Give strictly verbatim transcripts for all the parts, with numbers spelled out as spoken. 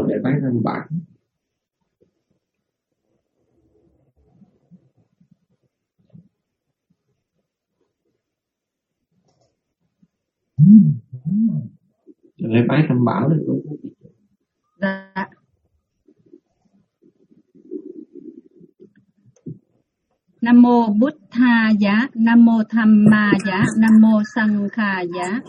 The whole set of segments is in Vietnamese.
lễ bái tam bảo. Lễ bái tam bảo đấy cô. Dạ. Nam mô Bụt Tha Giá, Nam mô Tham Ma Giá, Nam mô Sang Kha Giá.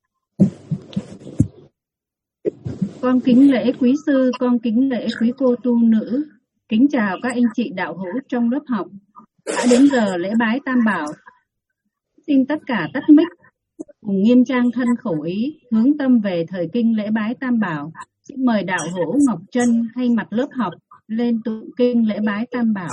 Con kính lễ quý sư, con kính lễ quý cô tu nữ, kính chào các anh chị đạo hữu trong lớp học. Đã đến giờ lễ bái tam bảo. Xin tất cả tắt mic, cùng nghiêm trang thân khẩu ý, hướng tâm về thời kinh lễ bái tam bảo. Xin mời đạo hữu Ngọc Trân thay mặt lớp học lên tụng kinh lễ bái tam bảo.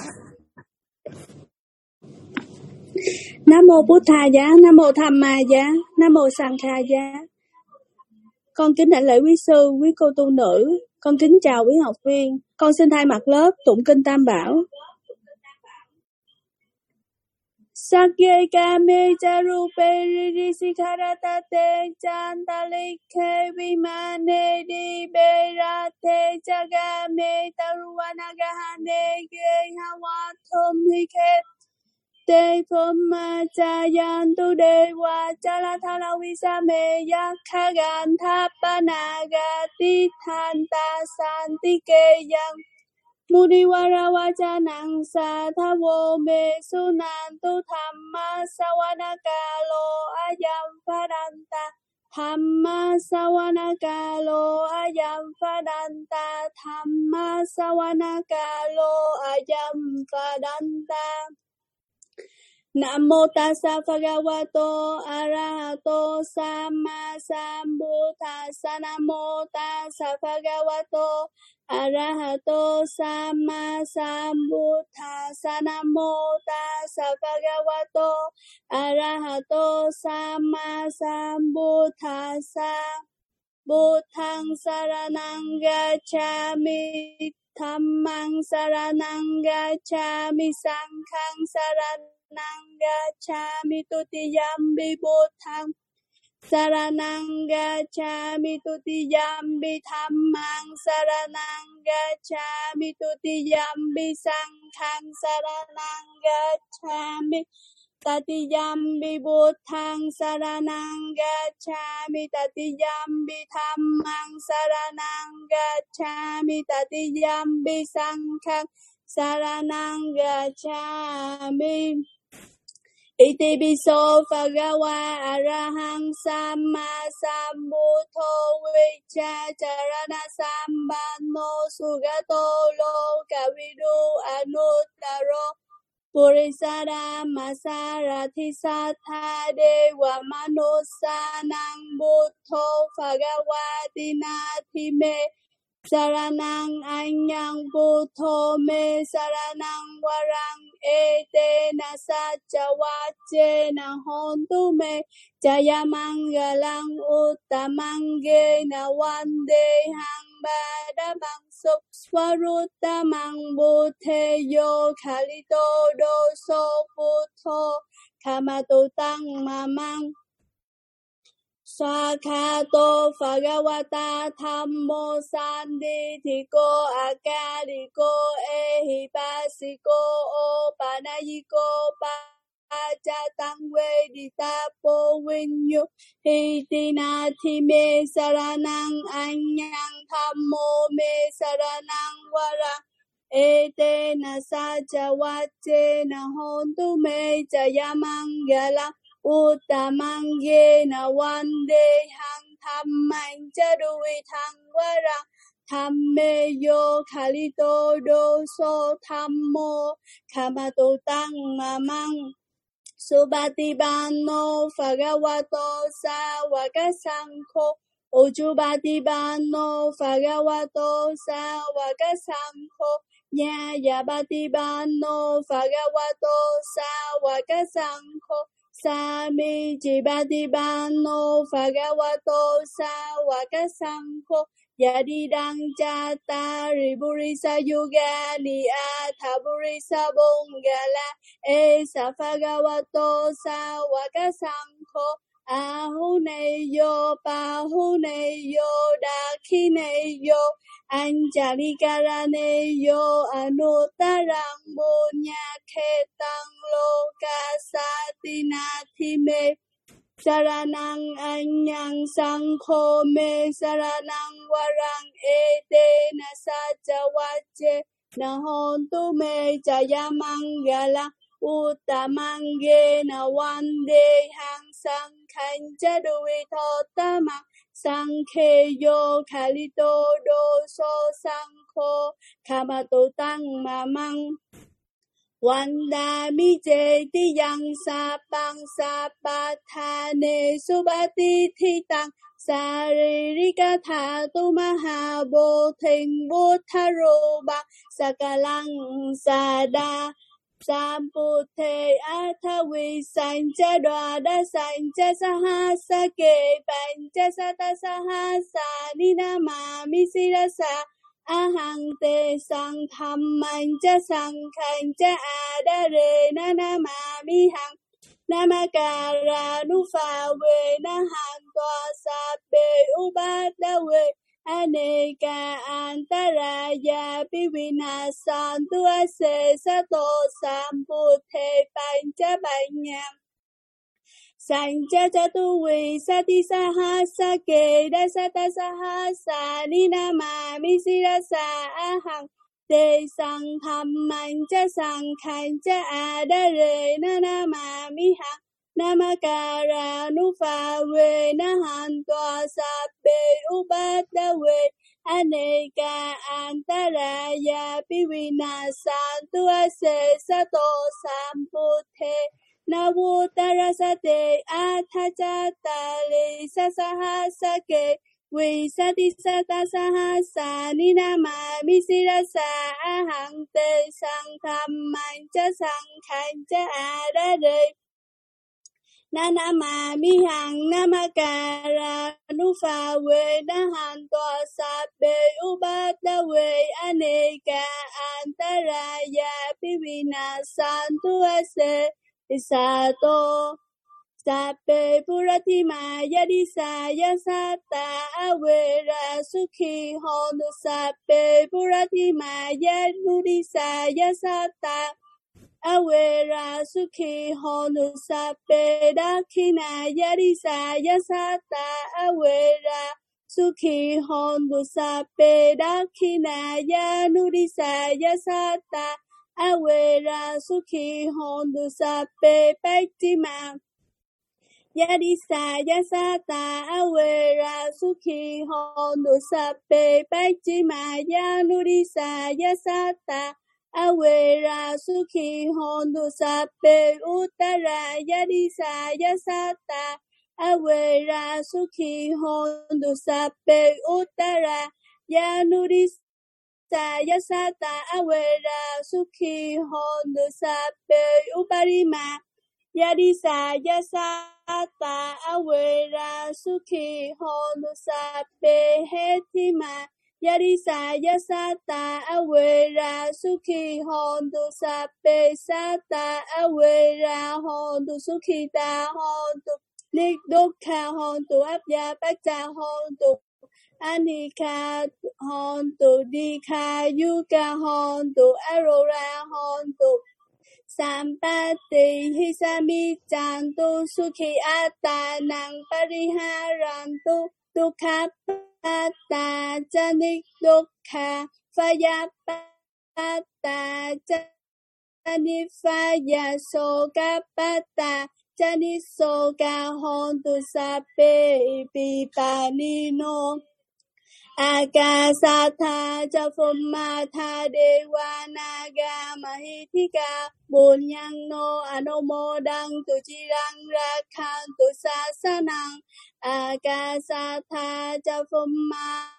Nam mô Bụt Tha Giá, Nam mô Tham Ma Giá, Nam mô Sang Kha Giá. Con kính đảnh lễ quý sư, quý cô tu nữ, con kính chào quý học viên. Con xin thay mặt lớp tụng kinh tam bảo. Sakye kame charupe risikaratate chantalike vimane di berate jagame taruvanagahane ge hawatum hiket te phoma chayantu dewa chalathala visame yakhagan thapanagati thanta santikeyan Mudiwara wajanang sathavo me sunantu thamma sawanakalo ayam padanta thamma sawanakalo ayam padanta thamma sawanakalo ayam padanta. Nam mô tassa bhagavato arahato samma sambuddhassa. Nam mô tassa bhagavato arahato samma sambuddhassa. Nam mô tassa bhagavato arahato samma sambuddhassa. Buddhang saranang gacchami, dhammang saranang gacchami, sanghang saranang gacchami, tutiyampi buddhang saranang gacchami, tutiyampi dhammang saranang gacchami, tutiyampi sanghang saranang gacchami, tatiyampi buddhang saranang gacchami, tatiyampi dhammang saranang gacchami, tatiyampi sanghang saranang gacchami. Iti piso bhagava arahang samma sambuddho vicca charana sambanno sugato lokavidu anuttaro Purisara masarati satha dewa manusanang buddho bhagavati nati me saranang anyang buddho me saranang warang ete na sachawache na hontu me jaya mangalang uttamange na vandehang badamang suk swaruttamang buddheyo khalito doso buddho kamato tang mamang Swakato Bhagavata Thammo Sanditiko Akariko Ehipasiko Opanayiko Pachatang Veditapo Vinyo Hitinati Me Saranang Anyang Thammo Me Saranang Warang Ete Na Sachawache Na Hontu Me Jayamangala Uttamange na vandehang dhammang chaduvi thangvarang dhamme yo khalito doso dhammo kamato tang mamang subhatibano bhagavato sāvaka saṅkho ujjubatibano bhagavato sāvaka saṅkho nyāyabatibano bhagavato sāvaka saṅkho Sami Jibatibano Bhagavato Sāvaka Saṅkho Yadidang Jata Riburisa Yugani Athaburisa Bongala Esa Bhagavato Sāvaka Saṅkho Ahuneyo Pahuneyo Dakhineyo Anjali karane yo anutarang bunya ketang loka satinathi me saranang anyang sangkho me saranang warang ete na sajawache na hontu me jayamangala Uttamange na wande hang sang khanh cha đuôi thọ ta mặc sang khe yo khalito do so sang kho khama tu tăng ma mang Wanda mi je ti yang sa pang sa pa tha ne su ba ti thi tăng sa ri ri ka tha tu ma ha bo thinh vô tha ro ba sa ca lăng sa đa Sampute athavi sancha dwada sancha sahasa ke pancha sata sahasa ninamami sirasa ahang te sang thammancha sang khancha adare nanamami hang namakara nufa we nahan toa sabe ubada we Aneka antaraya pivinasantu ase sato sampute pancha banyam Sancha chatuvi sati sahasa keda sata sahasa ninamami sirasa ahang te sang thammancha sang khancha adare nanamami hang Namakara nufa we nahan toa sabe ubada we Aneka antaraya pivinasantu ase sato sampute Navutarasate athachatali sasahasake Visati sata sahasa ninamami sirasa ahang te sang thammancha sang khancha adare Nanamami hang namakara nufa we nahan toa sabe ubada we aneka antaraya pivinasantu ase sato sabe puratima yadisa yasata awera sukhi honu sabe puratima yadudisa yasata Awera sukhi honu sabe dakina yadisa yasata awera sukhi honu sabe dakina yanudisa yasata awera sukhi honu sabe baitima yadisa yasata awera sukhi honu sabe baitima yanudisa yasata Awera sukhi honu sabe uttara yadisa yasata Awera sukhi honu sabe uttara yanudisa yasata Awera sukhi honu sabe uparima yadisa yasata Awera sukhi honu sabe hetima Yadisa yasata awera sukhi hondu sabe sata awera hondu sukhita hondu nikdukha hondu abya baccha hondu anika hondu dikha yuka hondu arora hondu sampati hisami chantu sukhi atta nang pariharantu dukha Pata janik dukha faya pata janik faya soka pata janik soka hontu sabe pipanino Akasatha jafummatha devanaga mahitika bunyang no anomodang tujirang rakhantu sasanang Akasatha jafummatha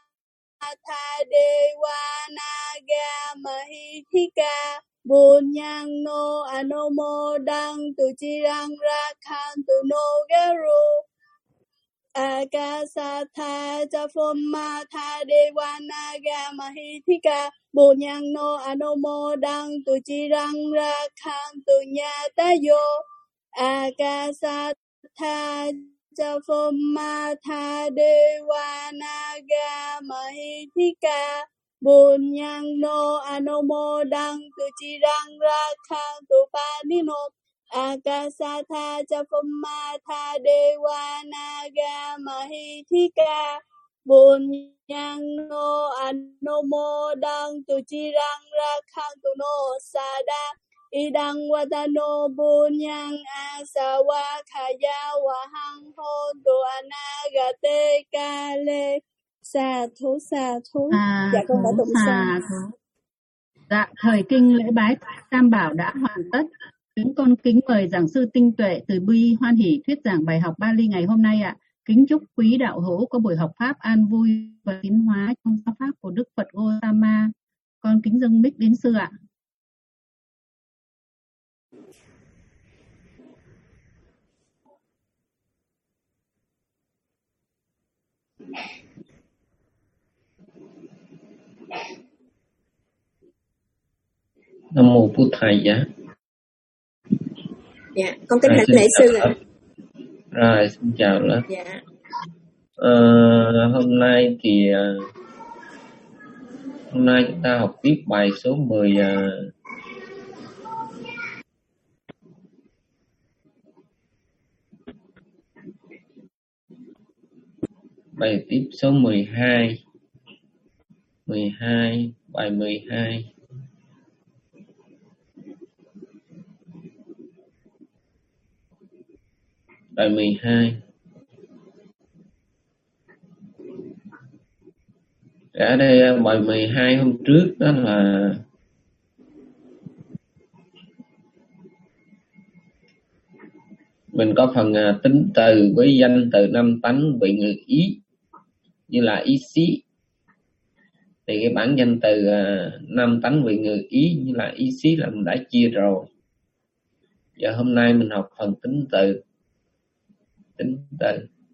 devanaga mahitika bunyang no anomodang tujirang rakhantu no garu Akasatha jafummatha devanaga mahitika bunyang no anomodang tujirang rakhantu nyatayo Akasatha jafummatha devanaga mahitika Bunyano Anomodang Tuchirang Rakha Tupanino Akasatha Chapumatha Dewa Naga Mahithika Bunyano Anomodang Tuchirang Rakha Tuno Sada Idang Watano Bunyang Asawa Khaya Wahang Hontu Anagate Kale. Sa thú sa thú. Xà Dạ con đã thú tụng xong. xà thú. Dạ, thời kinh lễ bái Tam Bảo đã hoàn tất. Kính con kính mời giảng sư Tinh Tuệ từ Bi hoan hỷ thuyết giảng bài học Bali ngày hôm nay ạ. Kính chúc quý đạo hữu có buổi học pháp an vui và tiến hóa trong giáo pháp của Đức Phật Gautama. Con kính dâng mic đến sư ạ. Nam mô Bụt Thầy giá. Dạ, con kính À, lãnh xin lễ chào sư ạ. lớp. Rồi, xin chào lớp. Dạ. Ờ, hôm nay thì à, hôm nay chúng ta học tiếp bài số mười. À, bài tiếp số mười hai. mười hai, bài mười hai. Bài mười hai. Ở đây bài mười hai hôm trước đó là mình có phần à, tính từ với danh từ năm tánh vị ngữ ý, như là ý xí. Thì cái bản danh từ à, năm tánh vị ngữ ý như là ý xí là mình đã chia rồi. Giờ hôm nay mình học phần tính từ. Tính từ.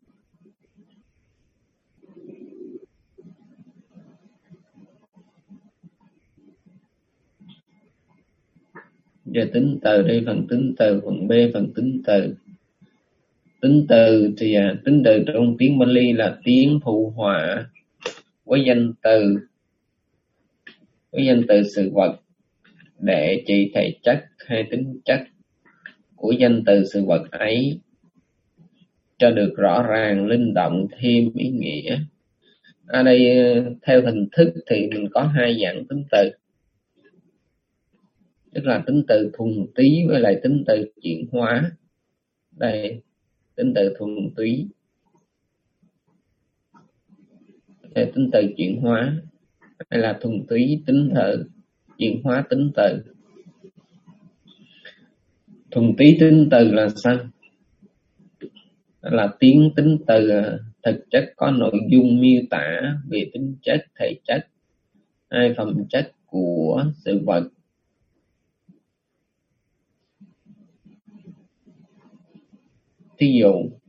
Giờ tính từ đây, phần tính từ, phần B phần tính từ. Tính từ thì à, tính từ trong tiếng Bali là tiếng phụ họa với danh từ, với danh từ sự vật để chỉ thể chất hay tính chất của danh từ sự vật ấy cho được rõ ràng, linh động, thêm ý nghĩa. Ở đây theo hình thức thì mình có hai dạng tính từ, tức là tính từ thuần túy với lại tính từ chuyển hóa. Đây, tính từ thuần túy, đây, tính từ chuyển hóa, hay là thuần túy tính từ, chuyển hóa tính từ. Thuần túy tính từ là sao? Là tiếng tính từ thực chất có nội dung miêu tả về tính chất, thể chất hay phẩm chất của sự vật. Thí dụ,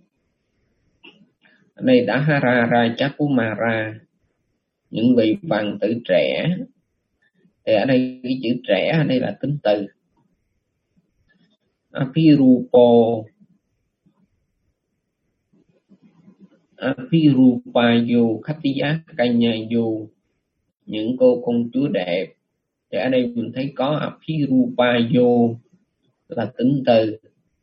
ở đây đã Hara Rajakumara, những vị hoàng tử trẻ. Thì ở đây cái chữ trẻ ở đây là tính từ. Apirupo, Apirupayo Khatiyakayayo, những cô công chúa đẹp. Thì ở đây mình thấy có Apirupayo là tính từ.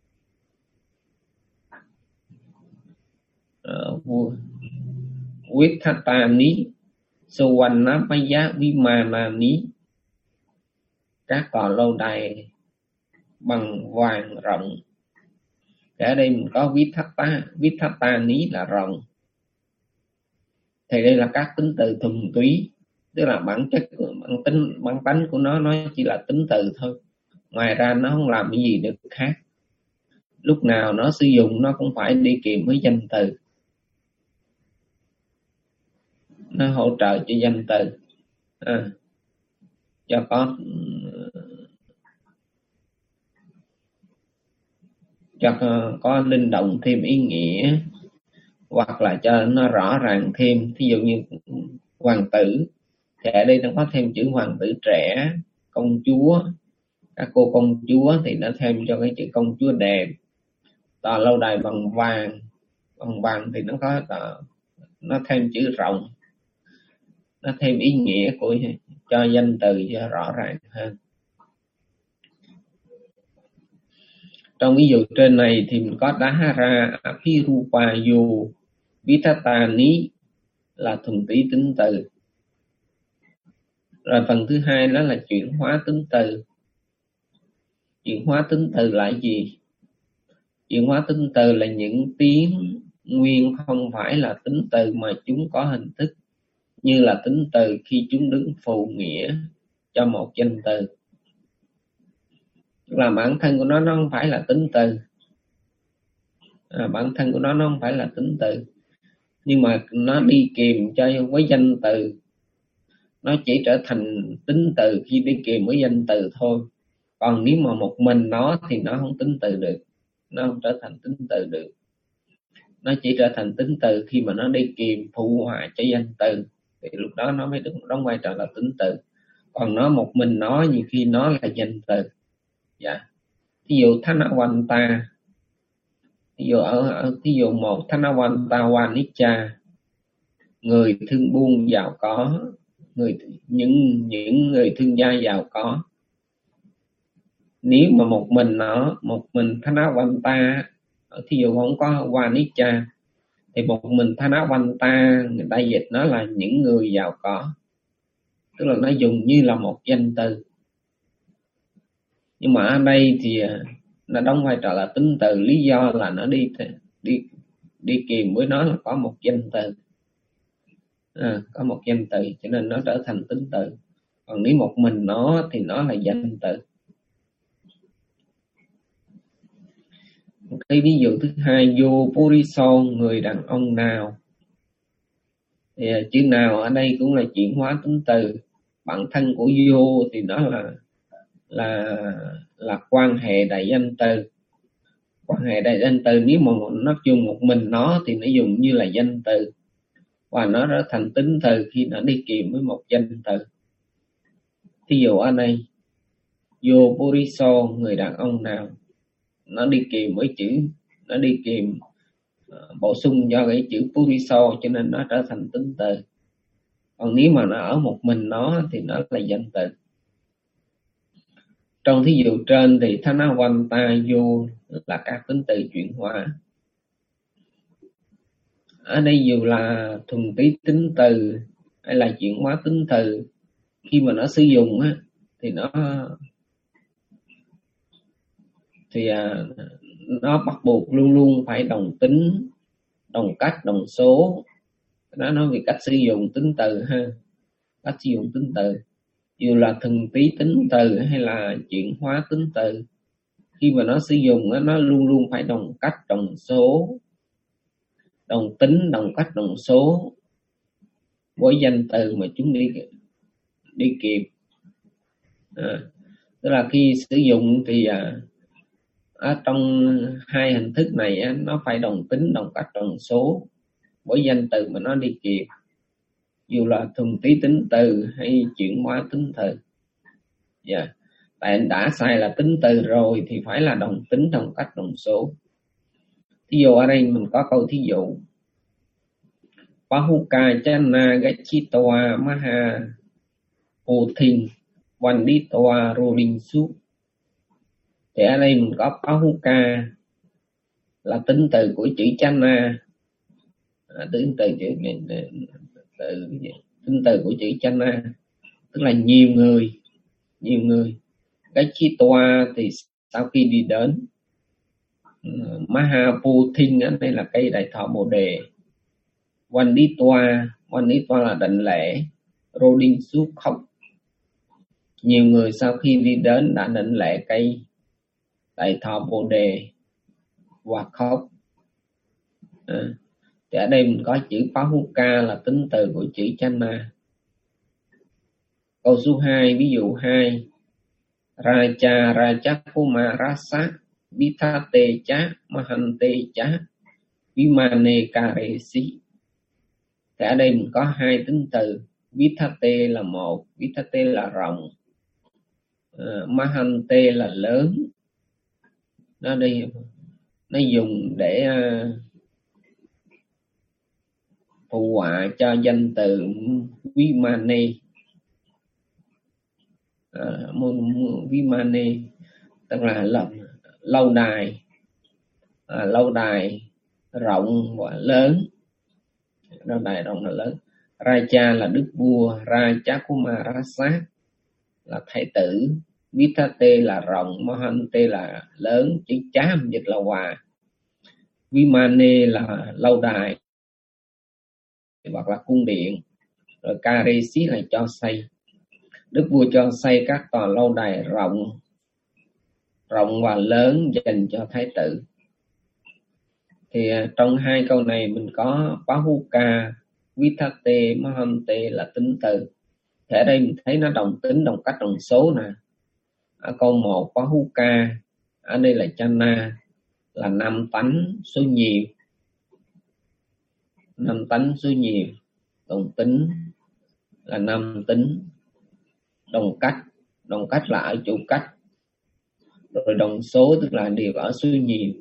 Uh, Vithatani Sowannapaya Vimanani, các tòa lâu đài bằng vàng rộng. Thì ở đây mình có Vithata, Vithatani là rộng. Thì đây là các tính từ thuần túy, tức là bản chất của bản tính, bản tánh của nó nó chỉ là tính từ thôi. Ngoài ra nó không làm cái gì được khác. Lúc nào nó sử dụng nó cũng phải đi kèm với danh từ, nó hỗ trợ cho danh từ, à, cho có cho có, có linh động thêm ý nghĩa, hoặc là cho nó rõ ràng thêm. Thí dụ như hoàng tử, thì ở đây nó có thêm chữ hoàng tử trẻ, công chúa, các cô công chúa thì nó thêm cho cái chữ công chúa đẹp. Tòa lâu đài bằng vàng, bằng vàng thì nó có tòa, nó thêm chữ rộng. nó thêm ý nghĩa của cho danh từ cho rõ ràng hơn. Trong ví dụ trên này thì mình có Dahara Apirupa Yo Vitatani là thuần túy tính từ. Rồi phần thứ hai đó là chuyển hóa tính từ. Chuyển hóa tính từ là gì? Chuyển hóa tính từ là những tiếng nguyên không phải là tính từ mà chúng có hình thức, như là tính từ khi chúng đứng phụ nghĩa cho một danh từ. Tức là bản thân của nó nó không phải là tính từ. À, bản thân của nó nó không phải là tính từ, nhưng mà nó đi kèm cho với danh từ. Nó chỉ trở thành tính từ khi đi kèm với danh từ thôi. Còn nếu mà một mình nó thì nó không tính từ được, nó không trở thành tính từ được. Nó chỉ trở thành tính từ khi mà nó đi kèm phụ họa cho danh từ, thì lúc đó nó mới đóng, đóng vai trò là tính từ. Còn nó một mình nó nhiều khi nó là danh từ. Dạ. Ví dụ Thanawanta, ví dụ ở, ở ví dụ một Thanawanta Wanicca, người thương buôn giàu có, người những những người thương gia giàu có. Nếu mà một mình nó, một mình Thanawanta, thí dụ không có Wanicca, thì một mình Thanawanta người ta dịch nó là những người giàu có, tức là nó dùng như là một danh từ. Nhưng mà ở đây thì nó đóng vai trò là tính từ, lý do là nó đi đi đi kèm với nó là có một danh từ. À, có một danh từ cho nên nó trở thành tính từ. Còn nếu một mình nó thì nó là danh từ. Cái ví dụ thứ hai, Yo Puriso, người đàn ông nào. Thì chữ nào ở đây cũng là chuyển hóa tính từ. Bản thân của Yo thì nó là là là quan hệ đại danh từ. Quan hệ đại danh từ nếu mà nó dùng một mình nó thì nó dùng như là danh từ, và nó trở thành tính từ khi nó đi kèm với một danh từ. Ví dụ ở đây, Yo Puriso, người đàn ông nào, nó đi kèm với chữ, nó đi kèm uh, bổ sung do cái chữ Puriso cho nên nó trở thành tính từ. Còn nếu mà nó ở một mình nó thì nó là danh từ. Trong thí dụ trên thì Thanawanta Yo là các tính từ chuyển hóa. Ở đây dù là thuần túy tính từ hay là chuyển hóa tính từ, khi mà nó sử dụng á, thì nó thì à, nó bắt buộc luôn luôn phải đồng tính, đồng cách, đồng số. Nó nói về cách sử dụng tính từ ha, cách sử dụng tính từ. Dù là thuần túy tính từ hay là chuyển hóa tính từ, khi mà nó sử dụng á, nó luôn luôn phải đồng cách, đồng số, đồng tính, đồng cách, đồng số với danh từ mà chúng đi đi kịp. À, tức là khi sử dụng thì à, ở trong hai hình thức này á, nó phải đồng tính, đồng cách, đồng số với danh từ mà nó đi kịp, dù là thuần túy tính từ hay chuyển hóa tính từ. Dạ. Yeah. Tại đã sai là tính từ rồi thì phải là đồng tính, đồng cách, đồng số. Thí dụ ở đây mình có câu thí dụ Pahuka Chana Gachitoa Maha Pothin Vanditoa Rolinsu. Thì ở đây mình có Pahuka là tính từ của chữ Chana, à, tính từ chữ từ, tính từ của chữ Chana, tức là nhiều người, nhiều người. Gachitoa thì sau khi đi đến. Mahapothin ở đây là cây đại thọ bồ đề. Vanditoa, Vanditoa là định lễ. Rodinsu khóc. Nhiều người sau khi đi đến đã định lễ cây đại thọ bồ đề và khóc. À, thì ở đây mình có chữ Pahuka là tính từ của chữ Chana. Câu số hai, ví dụ hai, Raja Rajakumarasa Vitate cha Mahante cha Vimane Karesi. Thì ở đây mình có hai tính từ. Vitate là một, Vitate là rộng, uh, Mahante là lớn. Nó đây nó dùng để uh, phụ họa cho danh từ Vimane. À, Vimane tức là lâu, lâu đài, à, lâu đài rộng và lớn, lâu đài rộng và lớn. Raja là đức vua, Rajakumarasa là thái tử, Vitate là rộng, Mahante là lớn, chữ chá dịch là hòa, Vimane là lâu đài hoặc là cung điện, rồi Karesi là cho xây. Đức vua cho xây các tòa lâu đài rộng rộng và lớn dành cho thái tử. Thì trong hai câu này mình có Pahuka, Vitate, Mahante là tính từ. Thì ở đây mình thấy nó đồng tính, đồng cách, đồng số nè. Ở câu một Pahuka, ở đây là Chana, là năm tánh số nhiều, năm tánh số nhiều. Đồng tính là năm tính, đồng cách, đồng cách là ở chỗ cách, rồi đồng số tức là đều ở số nhiều.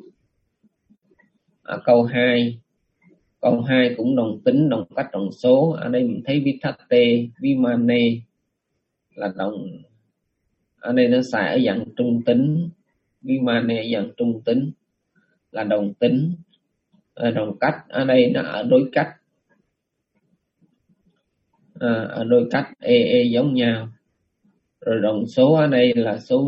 Ở câu hai, câu hai cũng đồng tính, đồng cách, đồng số. Ở đây mình thấy Vitate, Vimane là đồng, ở đây nó xài ở dạng trung tính, Vimane ở dạng trung tính là đồng tính. À, đồng cách ở đây nó ở đối cách, à, ở đối cách e, e giống nhau. Rồi đồng số ở đây là số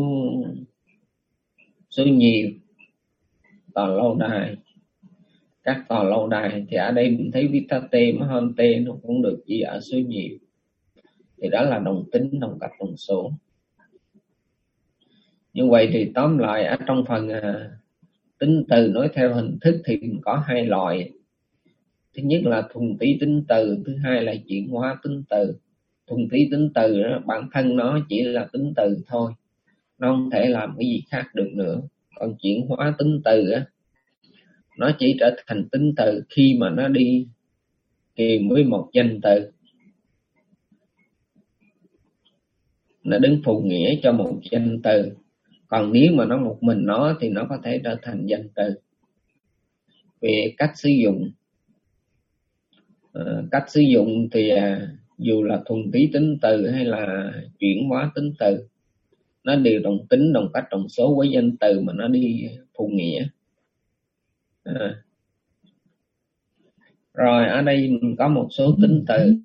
số nhiều, tòa lâu đài, các tòa lâu đài. Thì ở đây mình thấy Vitate, Mahante nó cũng được chỉ ở số nhiều. Thì đó là đồng tính, đồng cách, đồng số. Như vậy thì tóm lại ở trong phần à, tính từ nói theo hình thức thì có hai loại. Thứ nhất là thuần túy tính từ, thứ hai là chuyển hóa tính từ. Thuần túy tính từ đó, bản thân nó chỉ là tính từ thôi, nó không thể làm cái gì khác được nữa. Còn chuyển hóa tính từ á, nó chỉ trở thành tính từ khi mà nó đi kèm với một danh từ, nó đứng phụ nghĩa cho một danh từ. Còn nếu mà nó một mình nó thì nó có thể trở thành danh từ. Về cách sử dụng, à, cách sử dụng thì à, dù là thuần túy tính từ hay là chuyển hóa tính từ, nó đều đồng tính, đồng cách, đồng số với danh từ mà nó đi phụ nghĩa. À. Rồi ở đây mình có một số tính từ,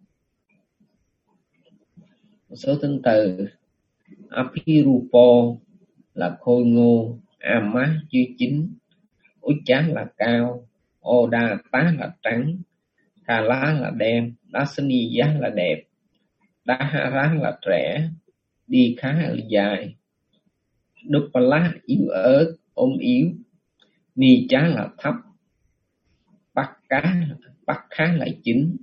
một số tính từ. Apirupo là khôi ngô, Ama chưa chín, Ucha là cao, Odata là trắng, Kala là đen, Dasaniya là đẹp, Dahara là trẻ, Dikha là dài, Dupala yếu ớt, ôm yếu, Nicha là thấp, Bakka, Bakka là chín,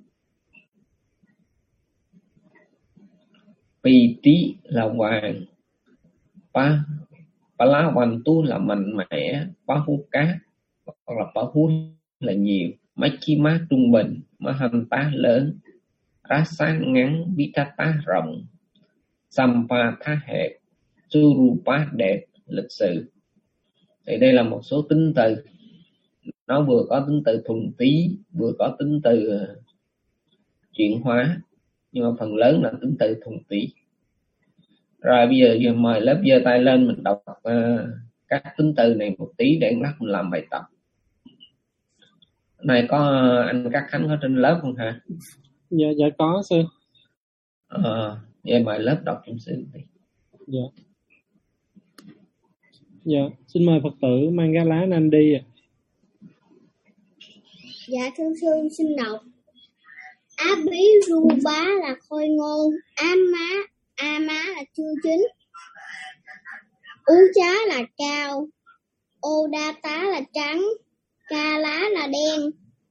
Piti là hoàng, Pa Palawantu là mạnh mẽ, Pahuka hoặc là Pahu là nhiều, Machima trung bình, Mahanta lớn, Rasa ngắn, Vitata rộng, Sampatha hẹp, Surupa đẹp, lịch sự. Thì đây là một số tính từ, nó vừa có tính từ thuần túy, vừa có tính từ chuyển hóa, nhưng mà phần lớn là tính từ thuần túy. Rồi bây giờ, giờ mời lớp giơ tay lên, mình đọc uh, các tính từ này một tí để lát mình làm bài tập. Này có anh Cát Khánh có trên lớp không hả? Dạ, dạ có sư. Ờ, vậy mời lớp đọc trong sư đi. Dạ. Dạ, xin mời Phật tử Mangala Nandi ạ. Dạ thưa sư, xin đọc. Abiruba là khôi ngô, Ama Ama là chưa chín, Ucha là cao, Odata là trắng, Kala là đen,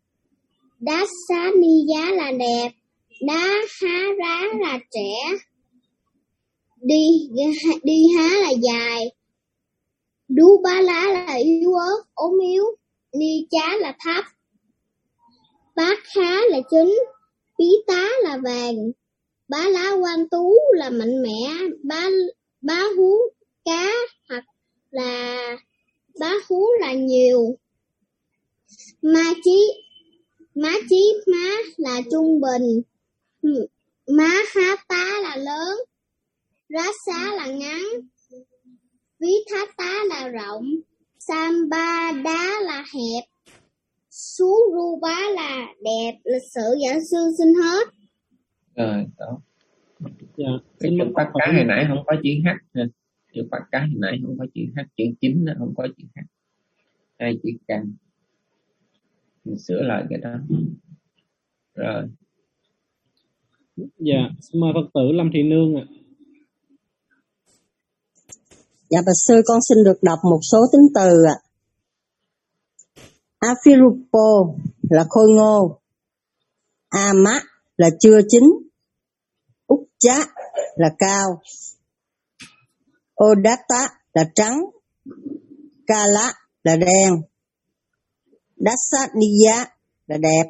Dasaniya là đẹp, Dahara là trẻ, Đi Đi há là dài, Dubala là yếu ớt, ốm yếu, Nicha là thấp, Bakha là chín, Pita là vàng, Bá lá quan tú là mạnh mẽ, Bá, bá hú cá hoặc là bá hú là nhiều, Ma chí Má chí má là trung bình, má há tá là lớn, rá xá là ngắn, ví thá tá là rộng, sam ba đá là hẹp, sú ru bá là đẹp. Lịch sử giảng sư xin hết. Rồi, đó. Dạ. Cái chữ bắt cá hồi nãy không có chữ H ha. Chữ bắt cá hồi nãy không có chữ H, chữ chính nó không có chữ H. Hai chữ can. Mình sửa lại cái đó. Rồi. Dạ, xin mời Phật tử Lâm Thị Nương ạ. Dạ bạch sư, con xin được đọc một số tính từ ạ. Afirupo là khôi ngô, Ama là chưa chín, Ukcha là cao, Odata là trắng, Kala là đen, Dasaniya là đẹp,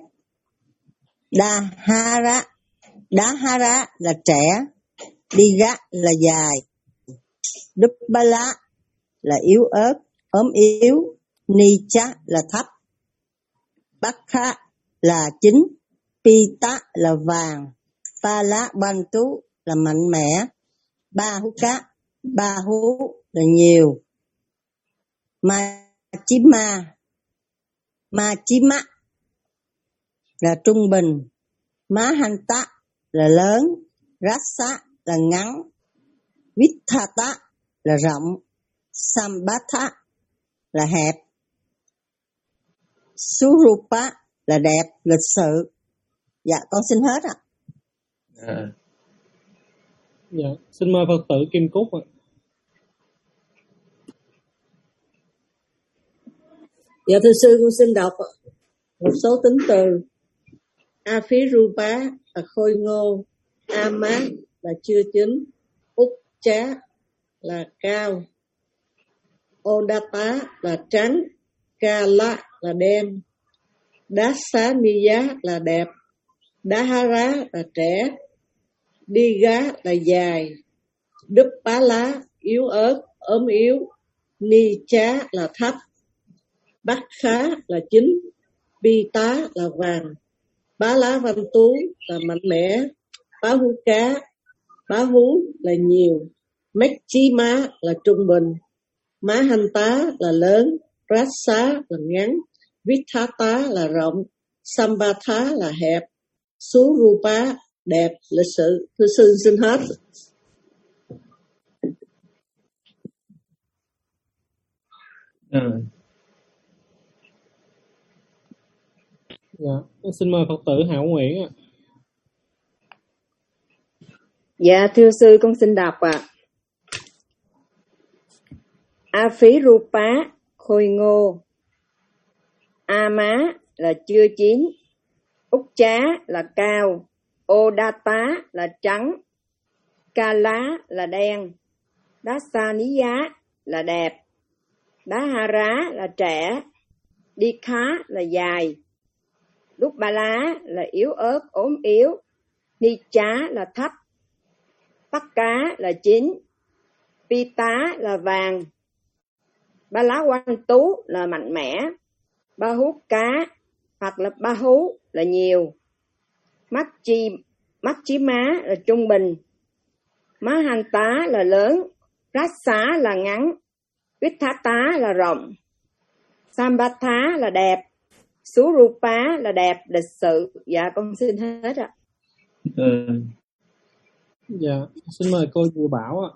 Dahara Dahara là trẻ, Diga là dài, Dubbala là yếu ớt, ốm yếu, Nicha là thấp, Bakha là chính, Pita là vàng, Pala Bantu là mạnh mẽ, Bahuka Bahu là nhiều, Machima Machima là trung bình, Mahanta là lớn, Rasa là ngắn, Vithata là rộng, Sambhatha là hẹp, Surupa là đẹp, lịch sự. Dạ con xin hết ạ. À. Dạ, xin mời Phật tử Kim Cúc ạ. Dạ thưa sư, con xin đọc một số tính từ. Afirupa là khôi ngô, Ama là chưa chín, Ukcha là cao, Odata là trắng, Kala là đen, Dasaniya là đẹp, Dahara là trẻ, Diga là dài, Duppala yếu ớt, ốm yếu, Nicha là thấp, Bakha là chính, Pita là vàng, Bá lá văn tú là mạnh mẽ, Bá hú cá, Bá hú là nhiều, Mechima là trung bình, Má hành tá là lớn, Rasa là ngắn, Vithata là rộng, Sambhatha là hẹp, Surupa đẹp, lịch sự. Thưa sư xin hết. Ừ. Dạ, xin mời Phật tử Hảo Nguyễn ạ. Dạ thưa sư, con xin đọc ạ. À. Afirupa khôi ngô, Ama là chưa chín, Ukcha là cao, Odata là trắng, Kala là đen, Dasaniya là đẹp, Dahara là trẻ, Dikha là dài, Dubbala là yếu ớt ốm yếu, Nicha là thấp, Pakka là chín, Pita là vàng, Ba lá quanh tú là mạnh mẽ, Ba hú cá hoặc là ba hú là nhiều, Mắt chi mắt chí má là trung bình, Má hành tá là lớn, Rát xá là ngắn, Vít thá tá là rộng, Sambhatha là đẹp, Surupa là đẹp, lịch sự. Dạ con xin hết ạ. Ừ. Dạ, xin mời cô Diệu Bảo ạ.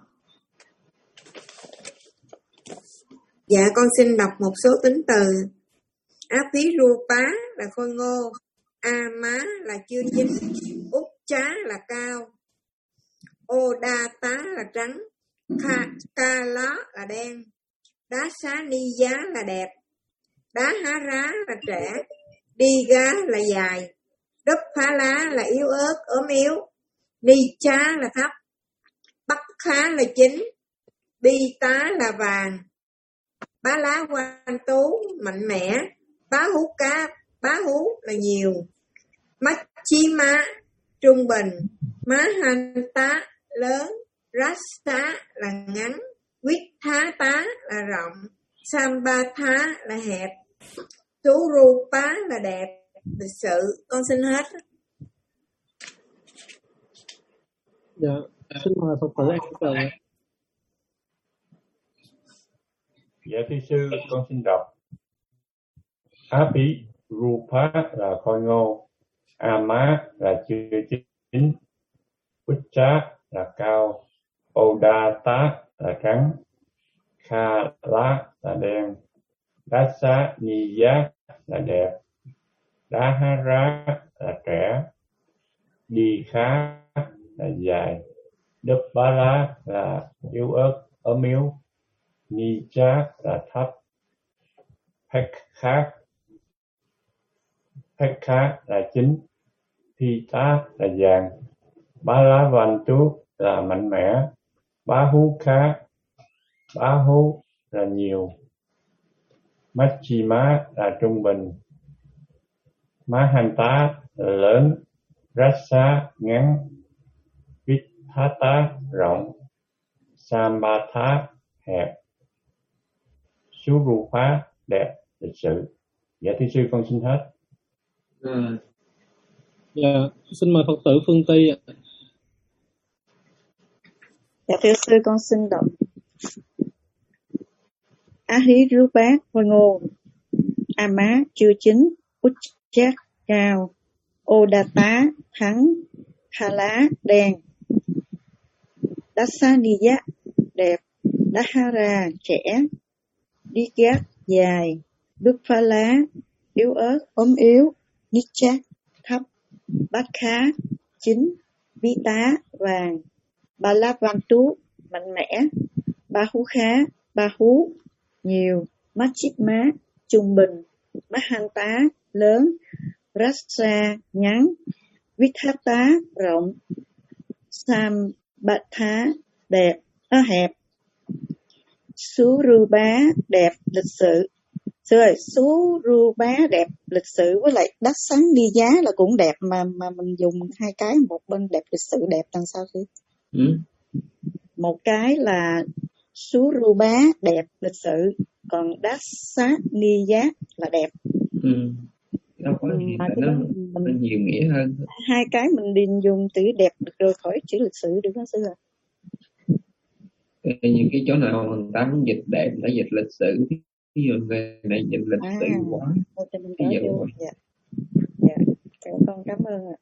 Dạ con xin đọc một số tính từ. Afirupa là khôi ngô, Ama là chưa chín, Ukcha là cao, Odata là trắng, Kala là đen, Dasaniya là đẹp, Dahara là trẻ, Diga là dài, Duppala là yếu ớt ốm yếu, Nicha là thấp, Bakha là chính, Pita là vàng, Bá lá quanh tú mạnh mẽ, Bá hú cá, Bá hú là nhiều, Machima trung bình, Má hành tá lớn, Rasa là ngắn, Vithá tá là rộng, Sambhatha là hẹp, Surupa là đẹp, lịch sự. Con xin hết. Dạ, xin mời Phật tử An Từ. Dạ thưa sư, con xin đọc. Api Rupa là khôi ngô, Ama là chưa chín, Ucha là cao, Odata là trắng, Kala là đen, Dasa Niya là đẹp, Dahara là trẻ, Dikha là dài, Dubala là yếu ớt, ốm yếu, Nija là thấp, Pekha Pekha là chính, Pita là vàng, Balavantu là mạnh mẽ, Bahukha Bahu là nhiều, Machima là trung bình, Mahanta là lớn, Rasa ngắn, Vithata rộng, Sambhatha hẹp, Surupa đẹp, lịch sự. Dạ thưa sư, con xin hết. À. Dạ, xin mời Phật tử Phương Ty ạ. Dạ thưa sư, con xin đọc. Ahirupa khôi ngô, Ama chưa chín, Uchchak cao, Odata thắng, Khala đen, Dasaniya đẹp, Dahara trẻ, Digat dài, Dupala yếu ớt, ốm yếu, Nicha thấp, Bakha chín, Vita vàng, Balavantu mạnh mẽ, Bahukha Bahu nhiều, Machitma trung bình, Mahanta lớn, Rasa ngắn, Vithata rộng, Sambhatha đẹp, à, hẹp, Suruba đẹp, lịch sự. Rồi, Suruba đẹp, lịch sự với lại Đắc Sáng Đi Giá là cũng đẹp, mà mà mình dùng hai cái, một bên đẹp lịch sự đẹp đằng sau chứ. Ừ. Một cái là Suruba đẹp lịch sự, còn Đắc Sáng Đi Giá là đẹp. Ừ. Đâu có gì Mà mà cái nó, đó nó mình nhiều nghĩa hơn. hai cái mình điền dùng từ đẹp được rồi khỏi chữ lịch sự được đó sư ạ. Những cái chỗ nào người ta muốn dịch đẹp, người ta dịch lịch sự. Ví dụ về này dịch lịch À, sự quá. thôi cho mình Ví có dụ vô. vậy. Dạ. Dạ. Cảm con cảm ơn ạ.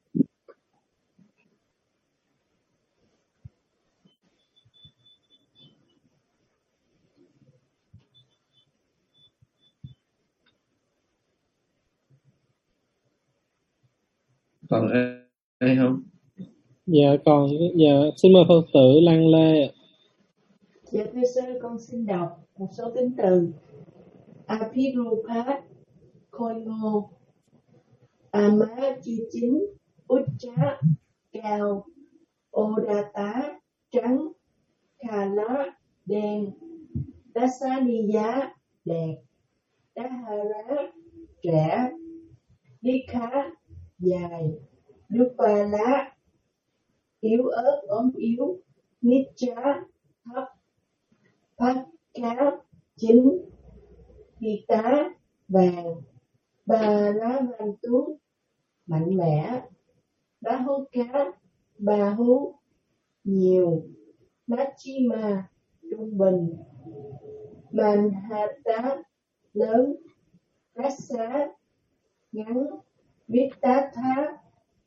Còn ai, ai không? Dạ còn dạ xin mời Phật tử Lan Lê. Dạ thưa sư, con xin đọc một số tính từ. Apirupa khôi ngô, Ama chi chín, Ucha cao, Odata trắng, Kala đen, Dasaniya đẹp, Dahara trẻ, Dikha dài, Dupala yếu ớt ốm yếu, Nicha thấp, Pakha chín, Hita vàng, Balavantu mạnh mẽ, Bahukha Bahu nhiều, Machima trung bình, Manhattan lớn, Rasa ngắn, Vittata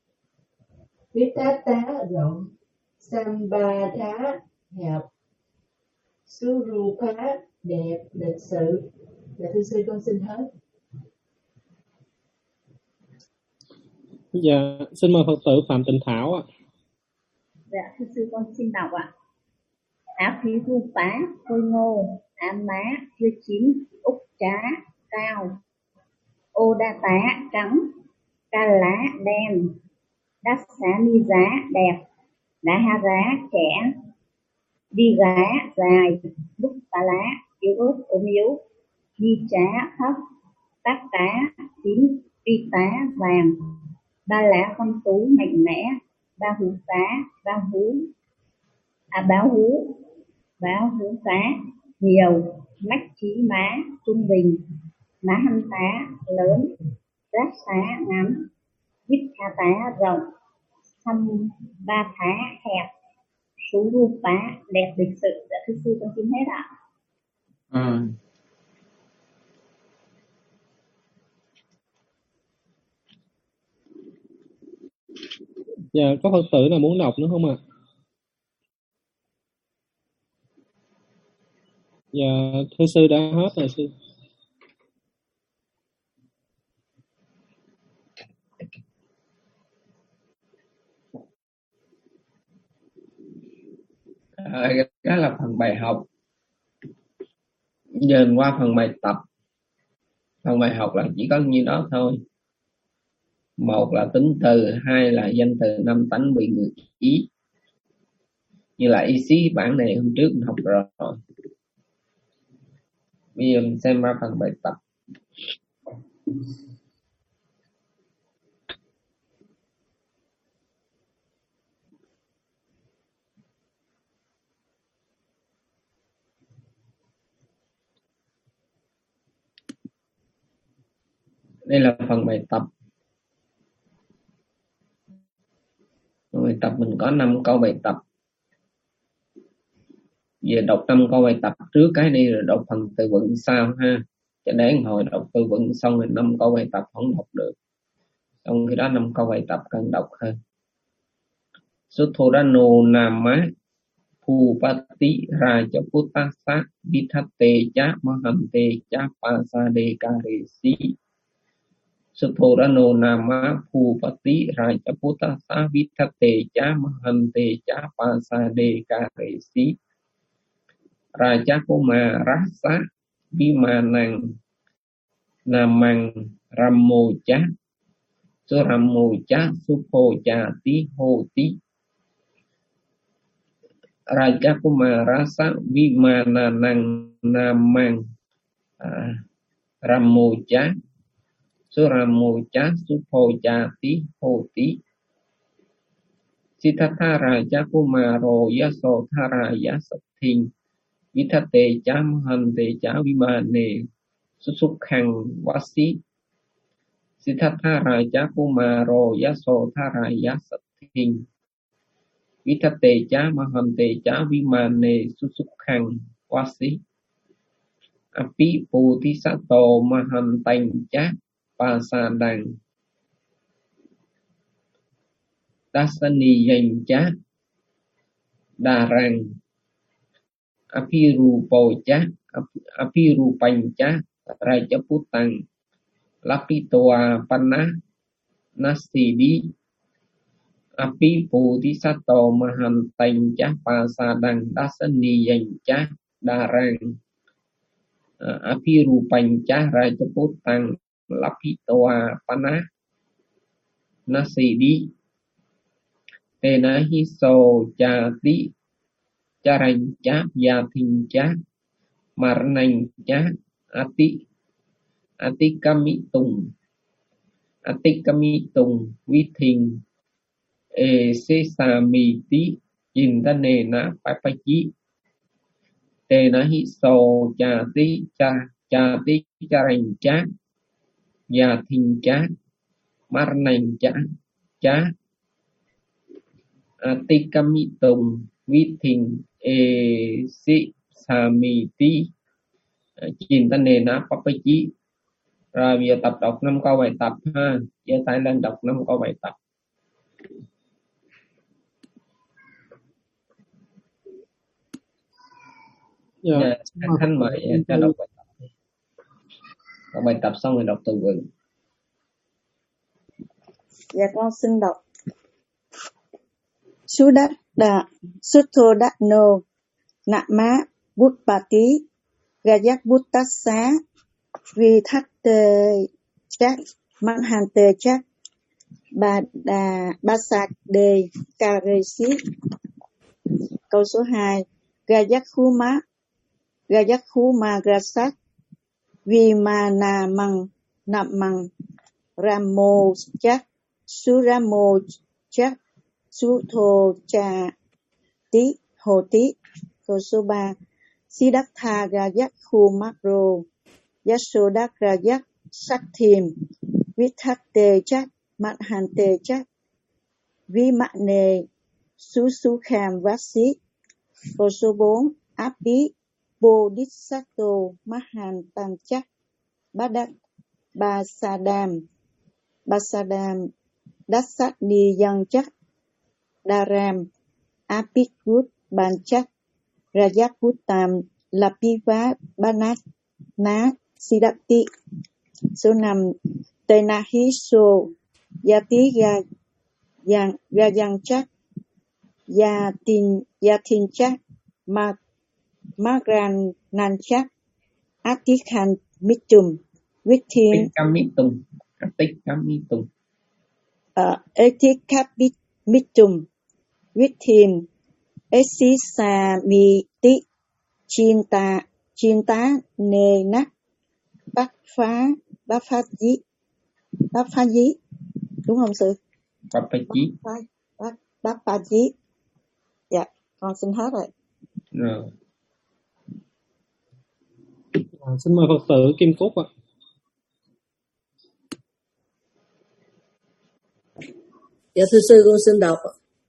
Vittata rộng, Sambhatha hẹp, Surupa đẹp, lịch sự. Dạ thưa sư, con xin hết. Dạ xin mời Phật tử Phạm Tịnh Thảo ạ. Dạ thưa sư, con xin đọc ạ. Apirupa khôi ngô, Ama chưa chín, Úc trá cao, Odata trắng, Kala đen, Dasaniya đẹp, Dahara trẻ, Diga dài, Dupala yếu ớt ốm yếu, Nicha thấp, Taka tím, Pita vàng, Ba lá phong tú mạnh mẽ, Ba hú phá, ba hú à báo hú, báo hú phá nhiều, Mách trí má trung bình, Má hâm tá lớn, Rát xá ngắn, Vitthatá rộng, Sambhatthá hẹp, Surupa đẹp lịch sự. Dạ thưa sư, con xin hết ạ. Ừ. Dạ, có Phật tử nào muốn đọc nữa không ạ? Dạ, thưa sư đã hết rồi sư. À, đó là phần bài học. Giờ mình qua phần bài tập. Phần bài học là chỉ có như đó thôi. Một là tính từ, hai là danh từ năm tánh bị ngược ý. Như là ý xí bản này hôm trước mình học rồi. Bây giờ mình xem ra phần bài tập. Đây là phần bài tập. Phần bài tập mình có năm câu bài tập. Giờ đọc năm câu bài tập trước cái đi rồi đọc phần từ vựng sau ha. Cho đến hồi đọc từ vựng xong rồi năm câu bài tập không đọc được. Trong khi đó năm câu bài tập cần đọc hơn. Suthorano nama Phupati Raja Puttasa Vitthatte cha Mahante cha Pasade Karesi. Suthorano nama Phupati Raja Puttasa Vitthatte cha Mahante cha Pasade Karesi. Raja Kumarasa Vimanang Namang Ramocha Suramocha Suphojati Hoti. Raja Kumarasa Vimananang Namang à, Ramocha Suramocha Suphojati Hoti. Siddhartha Raja Kumaro Yasodharaya Satthin Vitthatte cha Mahante cha Vimane Susukhang Vasi. Siddhartha Raja Kumaro Yasodharaya Satthin Vitthatte cha Mahante cha Vimane Susukhang Vasi. Api Bodhisattva Mahantang cha Pasadang Dasaniyang cha Darang Apirupo cha Apirupang cha Rajaputang Lapitoa Panna Nasidi. Api Bodhisattva Mahantang cha Pasadang Dasaniyang cha Darang Apirupang cha Rajaputang Lapitoa Panna Nasidi. Tena hiso jati Charang cha Yathing cha Marnang cha Ati Atikamitung Atikamitung Vithing E Sesamiti Chintanena Papachi. Tena hiso jati cha Jati Charang cha Yathing cha Marnang cha cha Atikamitung Vithing E Sesamiti Chintanena Papachi. Rồi bây giờ tập đọc năm câu bài tập ha. Giơ tay lên đọc năm câu bài tập. Dạ. Dạ, Khánh mời cho đọc bài tập. Đọc bài tập xong rồi đọc từ vựng. Dạ con xin đọc. Sudatta Sutthodano Nama Bhuppati Gayak Buttassa Vitthatte Chak Mahante Chak Bada Basade Karesi. Câu số hai. Gayak Khuma Gayak Khuma Grasat Vimanamang Namang Ramo Chak Suramo Chak Sutho cha tí hồ tí. Câu số ba. Siddhartha Gayak Kumaro Yasodharayak Satthin Vithate Chak Mahante Chak Vimane Susukham Vasi. Câu số bốn. Api Bodhisattva Mahantan Chak Badak Basadam Basadam Dasatniyan Chak Daram Apikut Banchak Rajaputam Lapiva Banat Ná Siddhati. Số năm. Tenahi So Yati Ga Gayang Chak Yatin Yatin Chak Ma Magran Nanchak Atikhan Mitum Vitin Tikamitum Tikamitum uh, Etikapit Mitum Vitin Esisamiti Chinta Chinta Nena Bát Phá Bát Phá Dí Bát Phá Dí đúng không sư? Bát Phá Dí. Bát Bát Phá Dí. Dạ, con xin hết rồi. Rồi. À, xin mời Phật tử Kim Cúc ạ. Dạ thưa sư, con xin đọc.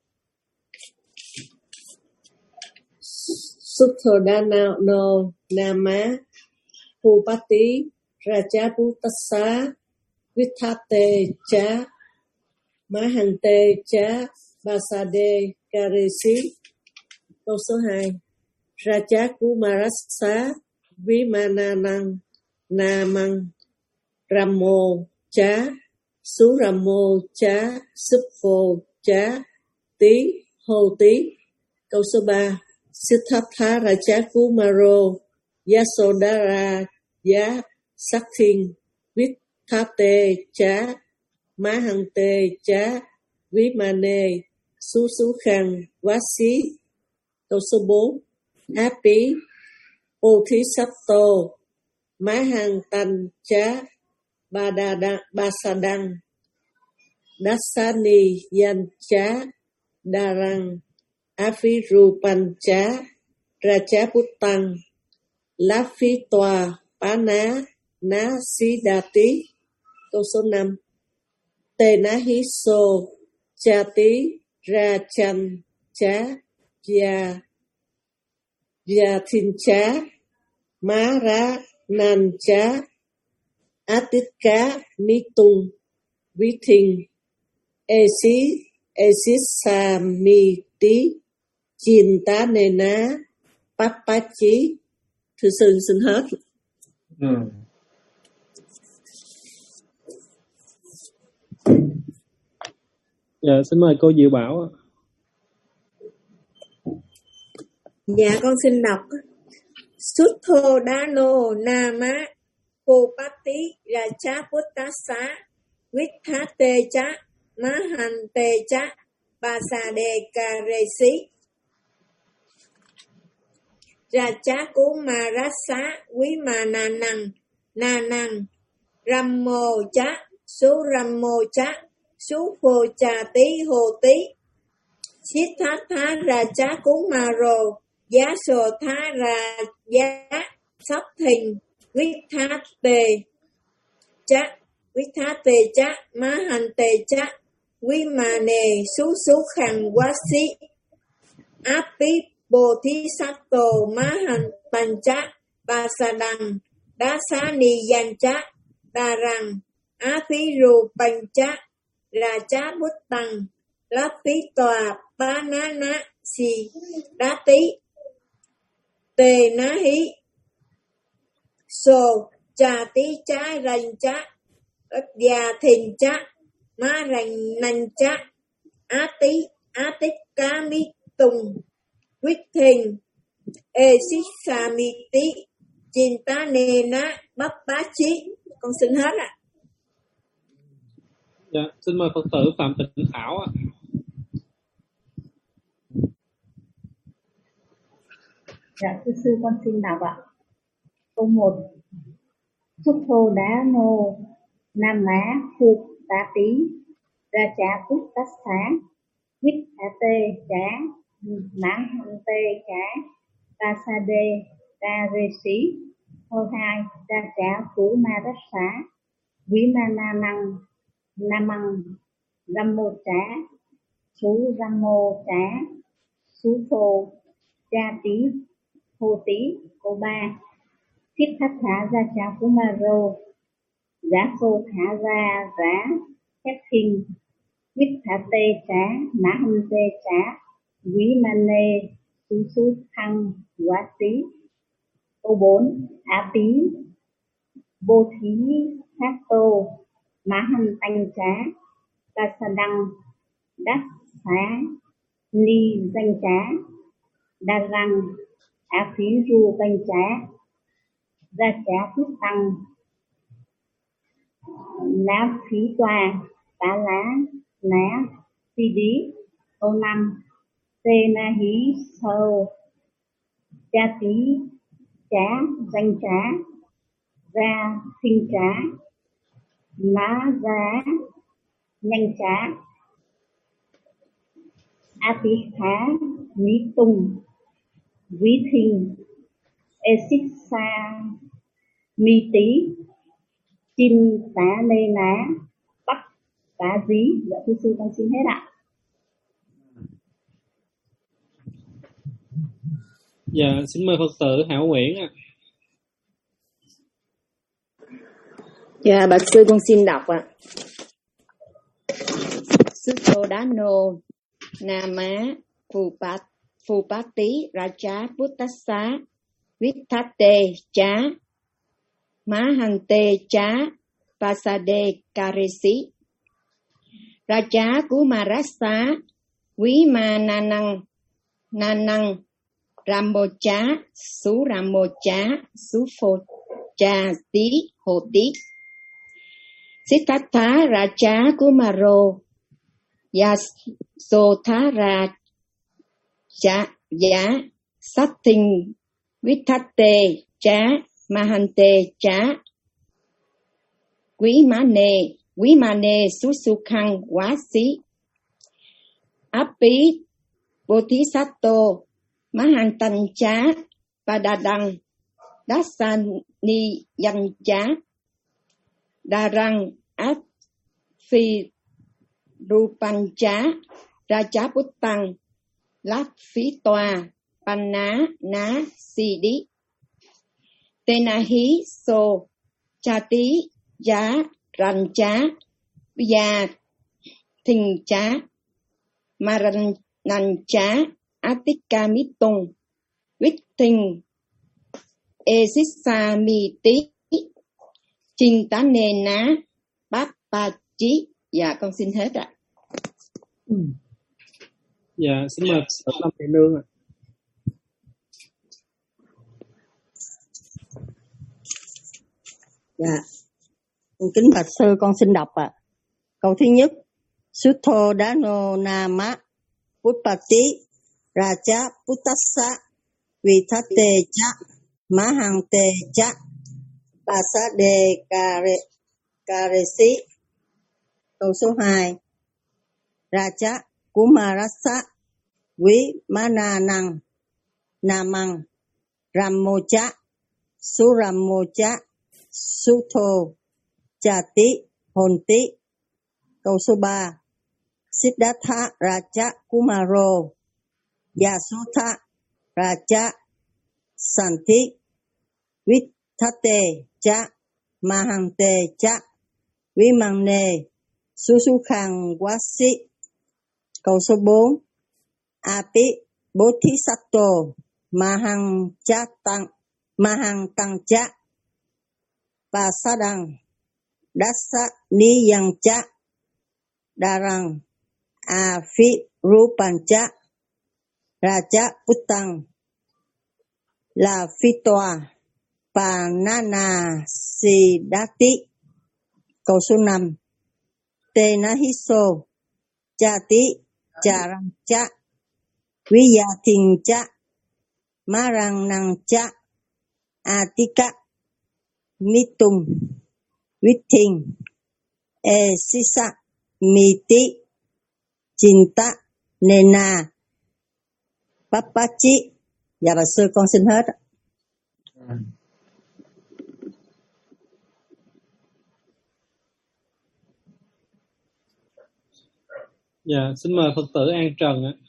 Sutthodana no Nama Phupati Rajaputassa Vithate Cha Mahante Cha Basade Karesi. Câu số hai. Raja Kumarasa Vimananang Namang Ramo Cha Suramo Cha Suppo Cha Tí Hồ Tí. Câu số ba. Siddhartha Raja Kumaro Yasodhara Ya Sakhin Vithate Cha Mahante Cha Vimane Susukhang Vasi. Câu số bốn. Api Bodhisattva Mahantan Cha Basadang Dasani Yan Cha Darang Avirupan Cha Rajaputang Lafitwa Pana Na Siddhati. Câu số năm. Tenahiso Chati Rachan Cha Ya Yatincha Mara Nancha Atika Mitung Vitin Esi Esisamiti Chinta Nena Papachi. Thưa sư, xin hết. Ừ. Dạ, xin mời cô Diệu Bảo ạ. Dạ con xin đọc. Sutthodano Nama Phupati Rajaputassa Vithate Cha Mahante Cha Basade Karesi. Raja Kumarasa Vimananang Nanang Rammo Cha Surammo Cha Suppo Cha Tí Hồ Tí. Siddhartha Raja Kumaro Yasodhara Raja Sakhin Vithate Cha Vithate Cha Mahante Cha Vimane Susukhang Vasi. Api Bodhisattva Mahantan Cha Basadang Dasaniyan Cha Darang Avirupan Cha Rajaputang Lapitwa Banana Si Dati Tenahi So Chati Cha Rành Cha Gia Thình Cha Ma Rành Nành Cha Ati Atikami Tùng Quyết Thình Esisamiti Chinta Nena Bắp Bá Chí. Con xin hết ạ. À. Dạ, xin mời Phật tử Phạm Tịnh Thảo ạ. Dạ, thưa sư con xin đọc ạ. Câu một. Suttho đá nô nam má phục tá tí ra trả phút tát xá vít thả tê chá mãn hăng tê chá ta sa đê ta rê xí. Câu hai. Ra trả phủ ma rách xá Vimananang Namang Rammocha Sú Rammo Trá Sú Phô Cha Tí Hô Tí Cô Ba Thiết Thắt Thá Gia Cha Kumaro Giá Phô Thá Gia Giá Khép Kinh Vít Thá Tê Trá Má Hâm Tê Trá Quý Mane Sú Sú Thăng Quá Tí Câu bốn Á Tí Bô Thí Thác Tô Má Hâm Tanh Trá Ca Sa Đăng Đắc Xá Ni Danh Trá Đa Răng Á Phí Ru Danh Trá Gia Trá Phước Tăng Ná Phí Tòa Tá Lá Ná Si Đí. Câu năm Tê Na Hí Sâu Cha Tí Trá Danh Trá Ra Sinh Trá Má Giá Nhanh Trá A Tí Khá Mỹ Tung Quý Thinh Ê Xích Sa Mi Tí Chim Tá Nê Ná Bắc Tá Dí. Dạ thưa sư con xin hết ạ. Dạ, xin mời Phật tử Hảo Nguyễn ạ. Dạ, bạch sư con xin đọc ạ. Suttodano Nama Phupat Phupati Raja Puttasa Vittate Cha Mahante Cha Pasade Karesi Raja Kumarasa Vimananang Nanang Rambocha Su Rambocha Su Phocha Tí Hồ Tí Siddhartha Raja Kumaro Yasotha Raja Ya Satting Vittate Cha Mahante Cha Quý Mane Quý Mane Susukhang Wasi Api Bodhisattva Mahantan Cha Padadang Dasani Yang Cha Darang Át Phi Rupancha Raja Puttang Lát Phí Tòa Panná Ná Si Đí Tena Hí So Cha Tí Giá Rành Chá Vya Thình Chá Maran Nành Chá Atika Mi Tung Vít Thình Ê Xích Sa Mi Tí Chinh Tá Nê Ná Bát Ba Chí. Dạ con xin hết ạ. Ừ. Dạ xin mời Phật Lâm Thị Nương ạ. Dạ, kính bạch sư con xin đọc ạ. À. Câu thứ nhất, Suttodano Nama Puttati Raja Puttasa Vittate Cha Mahante Cha Pasade Karesi. Câu số hai, Raja Kumarasa Vimananang Namang Rammocha Surammocha Sutho Chati Honti. Câu số ba, Siddhartha Raja Kumaro Yasotha Raja Santi Vittate Cha Mahante Cha Vimane Susukhang Wasi. Câu số bốn, Api Bodhisattva Mahang Cha Tăng Mahang Tăng Cha Pasadang Dasa Niyang Cha Darang Afi Rupancha Raja Puttang La Phi Tòa Panana Siddhati. Câu số năm, Tena Hiso Cha Tí Charang Cha Viyathing Cha Marang Nang Cha Atika Mitum Vitting E Sisa Miti Chinta Nena Papachi. Dạ bà sư con xin hết. Dạ, xin mời Phật tử An Trần ạ.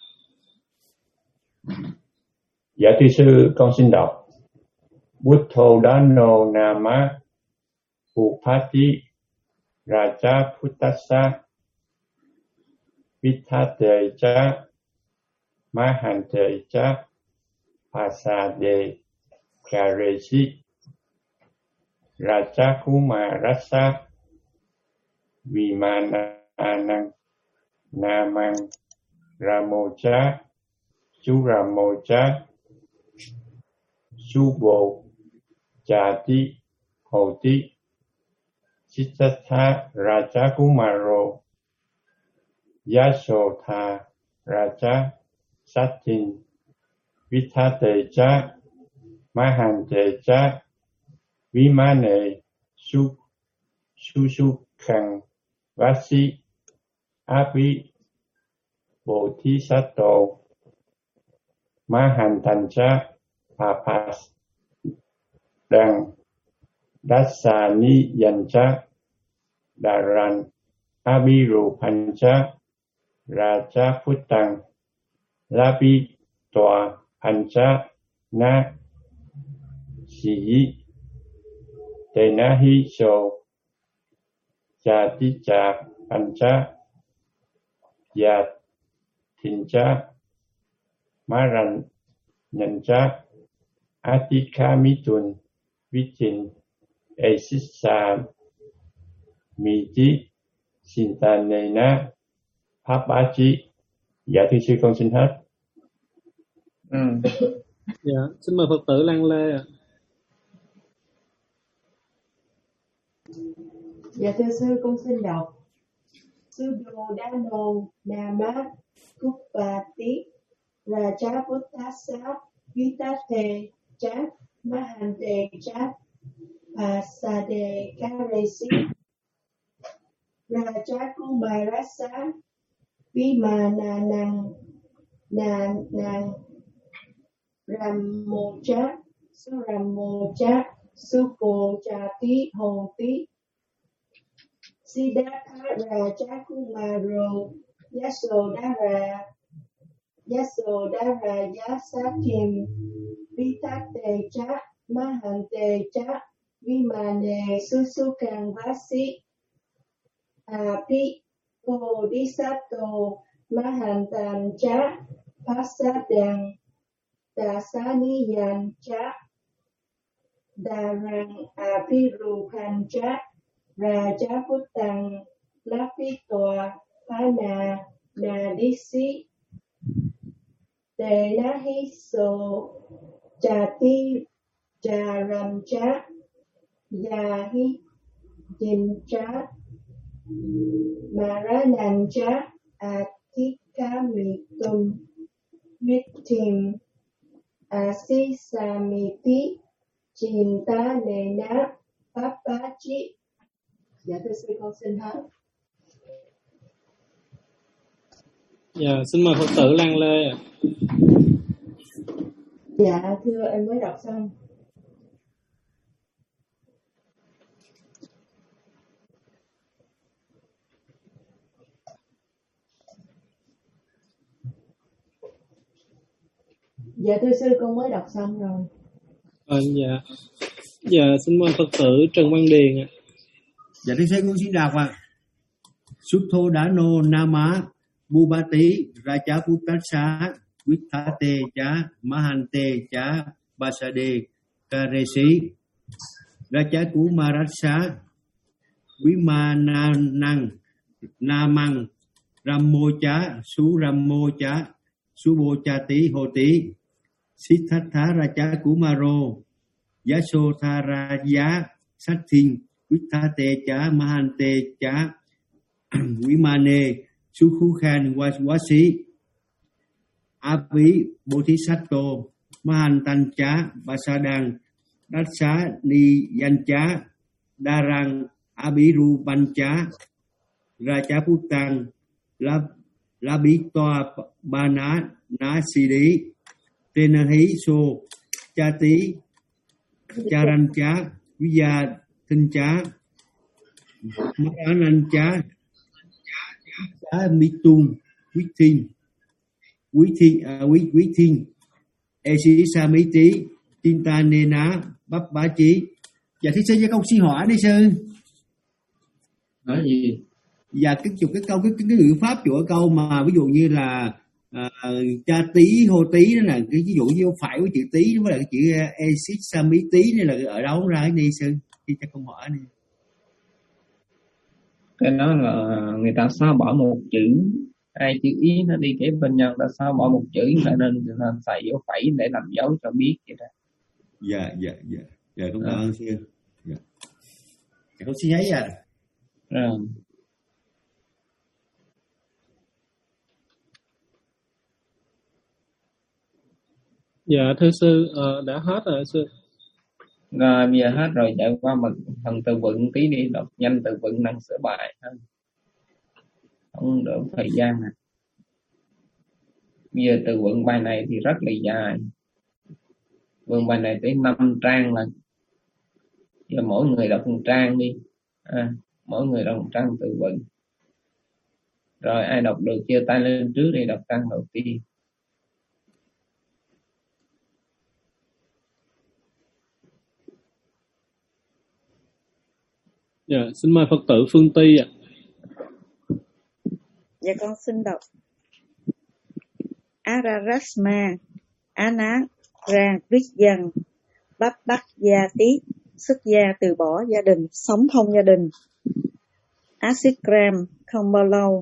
Dạ thưa sư, con xin đọc. Buddho Dano Nama Upati Raja Puttasa Vitate Cha Mahante Cha Pasade Karesi Raja Kumarasa Vimananang Namang Ramocha Churamocha Subo Jati Hoti Siddhartha Raja Kumaro Yasodha Raja Satin Vitate Cha Mahante Cha Vimane Su Susukhan Vasi Api Bodhisattva Mahantancha Papas Đằng Dassani Yancha Daran Abiru Pancha Raja Puttang Labi Tòa Pancha Na Sĩ Tenahi So Jaticha Pancha Yat Tincha Maran Nyancha Atikamitun Vitin Esisa Miti Sintanena Papachi. Dạ thưa sư, con xin hết. Ừ. Dạ, xin mời Phật tử Lan Lê ạ. Dạ thưa sư, con xin đọc. Suddhodano Nama Kupati Raja Puttasa Vitate Cha Mahante Cha Pasade Karesi Raja Kumarasa Vimananang Nanang Ramocha Suramocha Supo Jati Hoti Siddhartha Raja Kumaro Yasodhara Yasodhara Yasakim Vitate Cha Mahante Cha Vimane Susukhan Vasi Api Bodhisattva Mahantan Cha Pasadang Dasaniyan Cha Darang Apirupan Cha Raja Puttang Lapitwa Pana Nadisi Tenahi So Jati Jaramcha Yahi Jincha Maranancha Atikamitun Vitim Asisamiti Cinta Nena Papachi. Dạ thưa sư, con xin hết. Dạ, xin mời Phật tử Lan Lê ạ. Dạ thưa, em mới đọc xong. Dạ thưa sư, con mới đọc xong rồi. Vâng, dạ. Dạ, xin mời Phật tử Trần Văn Điền ạ. Dạ thưa sư, con xin đọc ạ. Suddhodano Nama Bubati Raja Puttasa Vittate Cha Mahante Cha Basade Karesi Raja Kumarasa Vimananang Namang Ramocha Suramocha Subochati Hoti Siddhartha Raja Kumaro Yasodhara Raja Satin Vittate Cha Mahante Cha Vimane Susukhan Vasi Api Bodhisattva Mahantan Cha Pasadang Dasaniyancha Darang Abirupancha Raja Puttang Labitoa Bana Nasidi Tenahi So Chati Charancha Vya Tincha Maranancha Mitun Quý Thiên Quý Thiên à, Quý Quý Thiên Esi Samiti Tinta Nena Bắp Bá Chí. Dạ thí sư cho con xin hỏi đi sư. Nói gì? Dạ cái chụp cái câu cái cái, cái ngữ pháp của câu mà ví dụ như là à, cha tí hô tí đó là cái ví dụ như phải với chữ tí với lại cái chữ Esi Samiti này là ở đâu ra cái đi sư? Thì cho con hỏi đi. Cái đó là người ta xóa bỏ một chữ, hai chữ ý nó đi kế bên nhau, ta xóa bỏ một chữ cho nên người ta xài dấu phẩy để làm dấu cho biết vậy đó. Dạ dạ dạ dạ con cảm À. ơn sư. Dạ. Dạ con xin giấy à. Rồi. Dạ thưa sư, ờ, đã hết rồi sư. Rồi bây giờ hết rồi, chạy qua một phần từ vựng tí đi, đọc nhanh từ vựng năng sửa bài ha. Không đỡ thời gian nè. Bây giờ từ vựng bài này thì rất là dài. Vựng bài này tới năm trang là giờ mỗi người đọc một trang đi. À, mỗi người đọc một trang từ vựng. Rồi ai đọc được chưa tay lên trước đi, đọc trang đầu tiên. Dạ, xin mời Phật tử Phương Ty ạ. Dạ con xin đọc. Ararasma Anaraviyan Bắp Bắc Gia Tí, xuất gia từ bỏ gia đình, sống thông gia đình. Asikram, không bao lâu.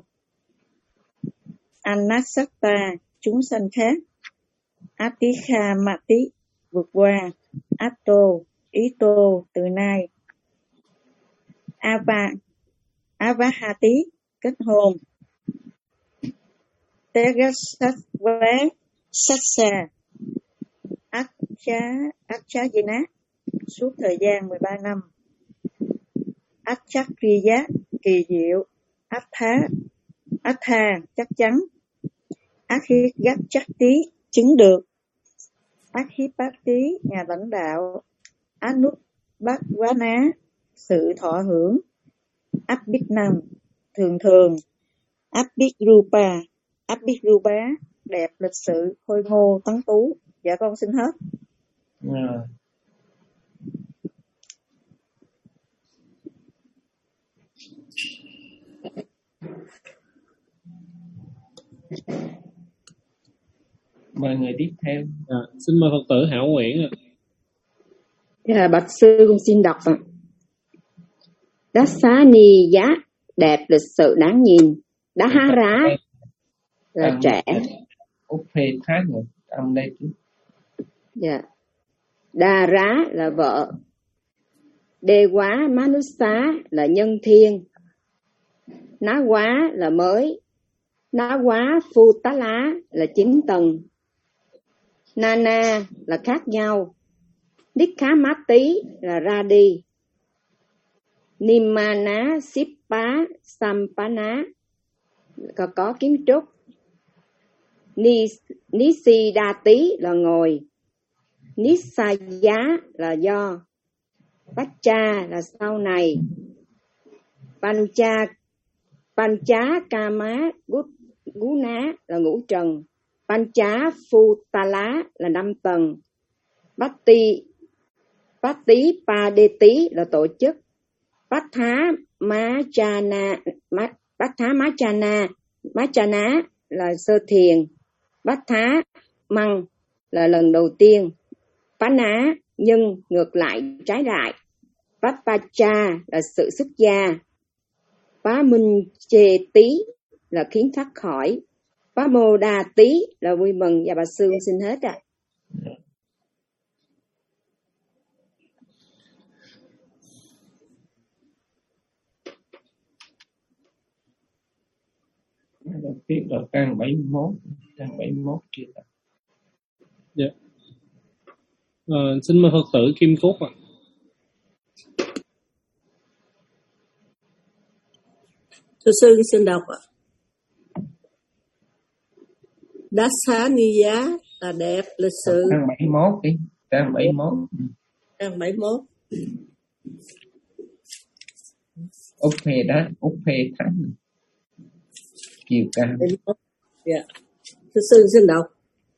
Anasatta, chúng sanh khác. Atikhamati, vượt qua. Atto, ý tô, từ nay. Ava, Avahati, kết hôn. Tegasatva, Satsa, Acha, Achajina, suốt thời gian mười ba năm. Achakriya, kỳ diệu. Atha, Atha, chắc chắn. Akhigachakti, chứng được. Akhipati, nhà lãnh đạo. Anubhagvana, sự thọ hưởng. Abhidnam, thường thường. Abhidrupa, Abhidrupa, đẹp, lịch sự, khôi ngô, tấn tú. Dạ con xin hết. Rồi. Mời người tiếp theo. Dạ, xin mời Phật tử Hảo Nguyễn ạ. Dạ, bạch sư con xin đọc ạ. Đát xá ni giá, đẹp, lịch sự, đáng nhìn. Đá há rá là trẻ. Úc phê khác rồi, trong đây chứ. Dạ. Đà rá là vợ. Đê quá manusa là nhân thiên. Ná quá là mới. Ná quá phu tá lá là chín tầng. Nana là khác nhau. Đích khá mát tí là ra đi. Nimana Sippa Sampana có, có kiếm trúc. Nisi đa tí là ngồi. Nisaya là do. Pacha là sau này. Pancha Pancha Kama Guna là ngũ trần. Pancha Phutala là năm tầng. Batti Batti Padeti là tổ chức. Patha Machana Patha Machana Machana là sơ thiền. Patha Măng là lần đầu tiên. Pana nhân ngược lại, trái lại. Papacha là sự xuất gia. Pamuncheti là khiến thoát khỏi. Pamodati là vui mừng. Và bà sư xin hết ạ. À. Đầu tiên là trang bảy mươi mốt, trang bảy mươi mốt kia. Dạ. À, xin mời Phật tử Kim Cúc ạ. Thưa sư xin đọc ạ. Đát xá ni giá là đẹp, lịch sự. Trang bảy mươi mốt đi, trang bảy mươi mốt. Trang bảy mươi mốt. Úc phê đó, Úc phê thắng. Chiều cao. Dạ. Thưa sư xin đọc.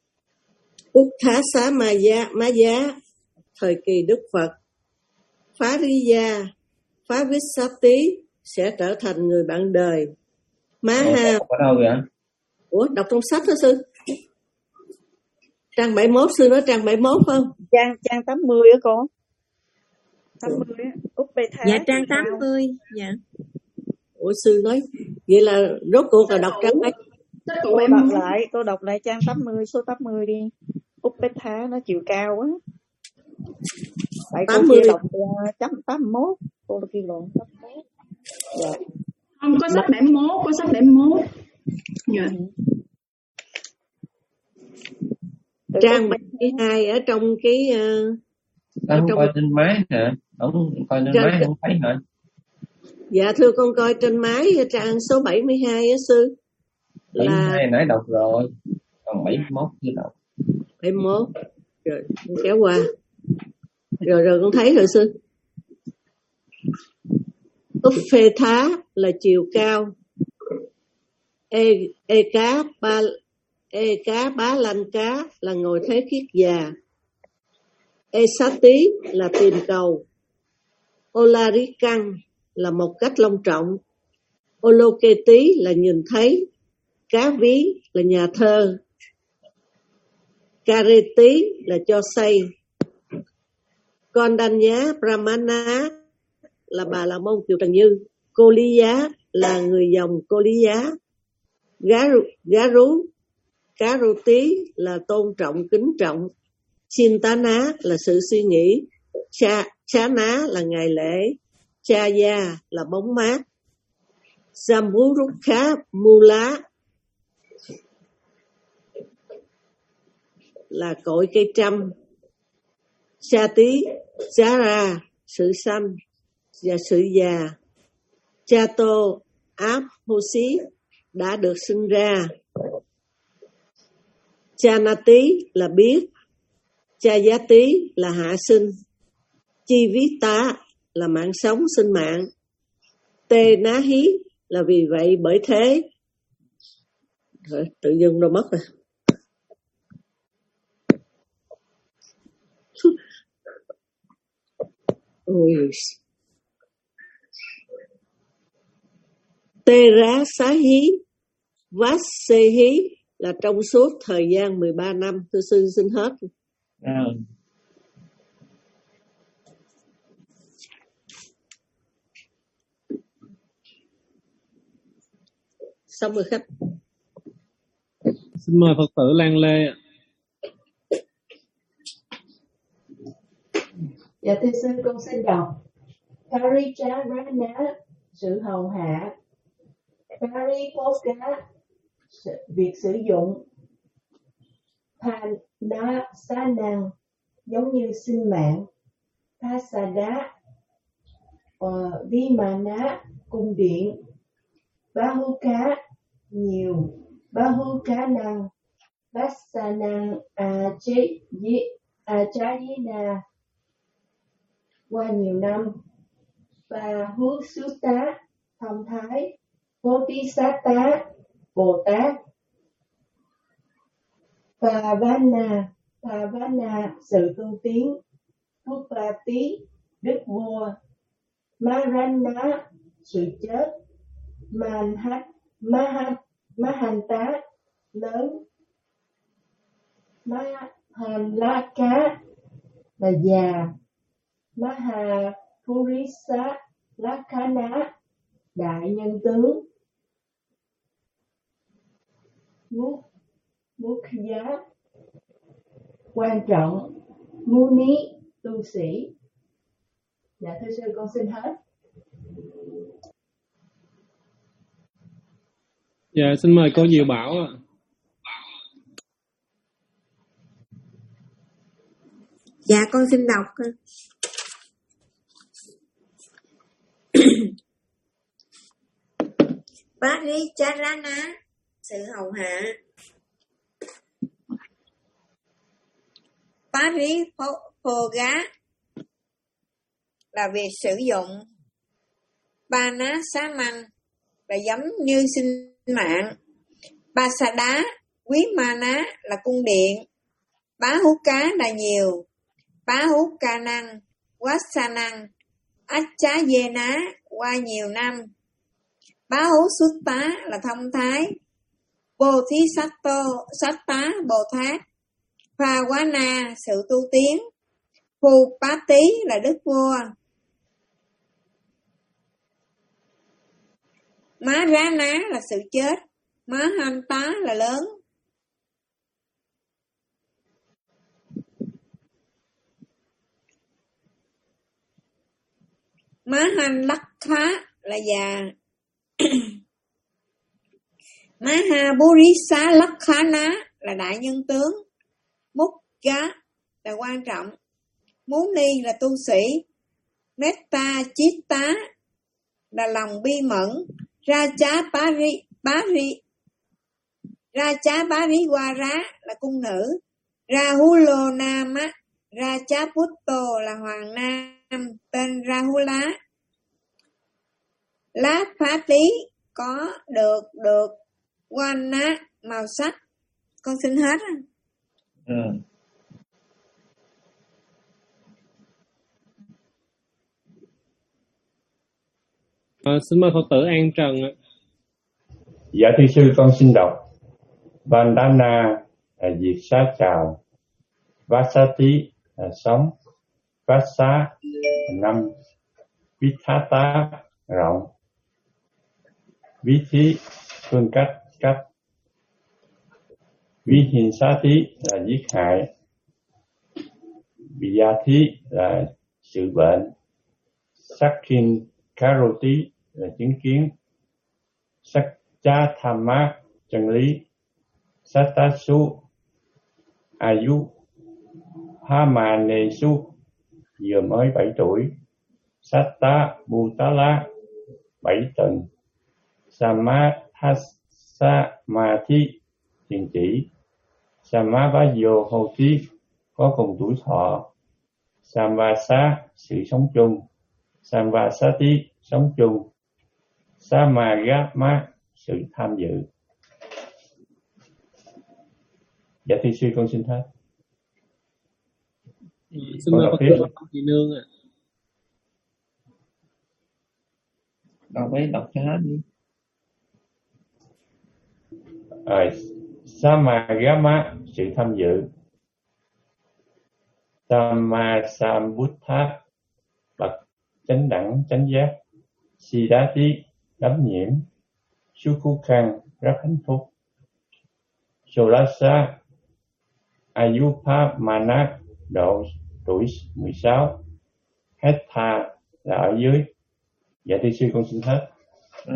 Uttha Maya Maya thời kỳ Đức Phật, Phá Riya, Phá Vissati sẽ trở thành người bạn đời. Maha. Ủa, ở đâu vậy? Ủa, đọc trong sách hả sư? Trang bảy mươi mốt, sư nói trang bảy mươi mốt không? Trang trang tám mươi á con. tám mươi á, Uppetha. Dạ trang tám mươi, dạ. Ủa sư nói, vậy là rốt cuộc là đọc trang mấy? Cô đọc lại, cô đọc lại trang tám mươi, số tám mươi đi. Uppetha nó chiều cao quá. Tại cô kia đọc chấm tám mươi mốt, cô kia lộn tám mươi mốt. Dạ. Không có sách bảy mươi mốt, có sách bảy mươi mốt. Dạ. Trang bảy mươi hai ở trong cái uh, Con trong... coi trên máy hả? Không coi trên máy không thấy hả? Dạ thưa con coi trên máy trang số bảy mươi hai á sư. bảy mươi hai Là nãy đọc rồi. Còn bảy mươi mốt chưa đọc. bảy mươi mốt. Rồi con kéo qua. Rồi rồi con thấy rồi sư. Uppetha là chiều cao. E, e cá ba e cá bá lanh cá là ngồi thế khiết già. E sát tí là tìm cầu. Olarikang là một cách long trọng. Oloketi là nhìn thấy. Cá ví là nhà thơ. Kareti là cho xây. Kondanya Brahmana là bà la môn Kiều Trần Như. Cô Lý Giá là người dòng Cô Lý Giá. Gá, gá rú, cá rú tí là tôn trọng, kính trọng. Chintana là sự suy nghĩ. Cha, chá ná là ngày lễ. Cha gia là bóng mát. Samburukha Mula là cội cây trăm. Cha tí, chá ra, sự xanh và sự già. Cha tô, áp, hô xí đã được sinh ra. Cha na tí là biết. Cha giá tí là hạ sinh. Chi ví tá là mạng sống, sinh mạng. Tê ná hí là vì vậy bởi thế. Rồi, tự dưng đâu mất rồi. Ôi. Tê rá xá hí, vát xê hí là trong suốt thời gian mười ba năm. Thưa sư xin hết. À. Xong rồi khách. Xin mời Phật tử Lan Lê. Dạ thưa sư, con xin đọc. Paricharana, sự hầu hạ. Paripoka, việc sử dụng. Panasanang, giống như sinh mạng. Pasada, uh, Vimana, cung điện. Bahuka, nhiều. Bahukanang, Vasanang, Achayina, qua nhiều năm. Bahusutta, thông thái. Bodhisatta, Bồ Tát. Pavana, Pavana, sự tu tiến. Phupati, đức vua. Marana, sự chết. Manhat, Mahat, Mahanta, lớn. Mahalaka là già. Mahapurisa Lakkhana, đại nhân tướng. Muk, Mukhya, quan trọng. Muni, tu sĩ. Dạ thưa sư, con xin hết. Dạ xin mời cô Diệu Bảo ạ. Dạ con xin đọc. Paricharana, sự hầu hạ. Paripoga là việc sử dụng. Panasanang là giống như sinh mạng. Pasada, Quý Ma Ná là cung điện, Bá Hú Cá là nhiều, Bá Hú Ca Năng, Quá Năng, Ách Chá Dê Ná qua nhiều năm, Bá Hú Xuất Tá là thông thái, Bồ Thí Sát Tô, Sát Tá Bồ Tát, Pha Quá Na sự tu tiến, Phu Bá Tý là đức vua, Má Rá Ná là sự chết, Má Ham Tá là lớn. Má Han Lắc Khá là già. Má Ha Bú Rí Xá Lắc Khá Ná là đại nhân tướng. Múc Gá là quan trọng. Mú Ni là tu sĩ. Metta Chiết Tá là lòng bi mẫn. Ra Chá Bá Rí Bá Rí Ra Chá Bá Rí Qua Rá là cung nữ. Rahula Nama Ra Chá Putto là hoàng nam, tên Rahula. Lá Phá Tí có được được quan ná màu sắc. Con xin hết. Ừ. À, xin mời Phật tử An Trần ạ. Dạ thưa sư, con xin đọc. Vandana là diệt sát chào, Vasati là sống, Vasa là năm, Vithata rộng, Vithi phương cách cách, Vihinsati là giết hại, Viyathi là sự bệnh, Sakhin Karoti là chứng kiến, Sakcha Thamma chân lý, Satasu Ayu Hamanesu vừa mới bảy tuổi, Satta Bhutala bảy tầng, Samathasamathi thiền chỉ, Samavayo Hoti có cùng tuổi thọ, Samvasa sự sống chung, Samvasati sống chung, Samagama sự tham dự. Dạ thưa sư, con xin hết. Xin mời Phật tử Lâm Thị Nương ạ. Đọc ấy, đọc cho hết đi. À, Samagama sự tham dự, Sammasambuddha bậc chánh đẳng chánh giác, Siddhati đắm nhiễm, Sukhukhang rất hạnh phúc, Sorasa Ayupamana độ tuổi mười sáu, Hetha là ở dưới. Dạ thưa sư, con xin hết. Ừ.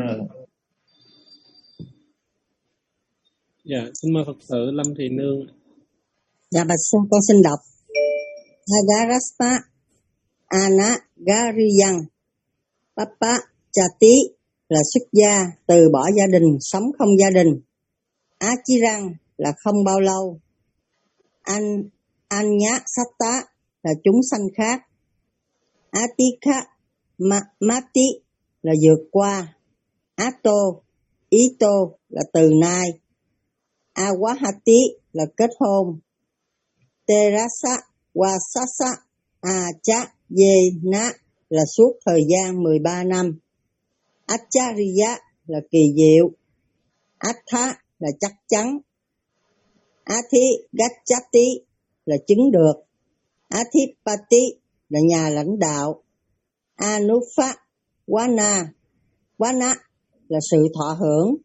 Dạ, xin mời Phật tử Lâm Thị Nương. Dạ bạch sư, con xin đọc. Hagaraspa Anagariyan Papa Chati là xuất gia, từ bỏ gia đình, sống không gia đình. Achirang là không bao lâu. An Anya Satta là chúng sanh khác. Atika Ma, Mati là vượt qua. Ato Ito là từ nay. Awahati là kết hôn. Terasa Wasasa Acha Yena là suốt thời gian mười ba năm. Acharya là kỳ diệu. Atha là chắc chắn. Athi Gachati là chứng được. Athipati là nhà lãnh đạo. Anufa Wana Wana là sự thọ hưởng.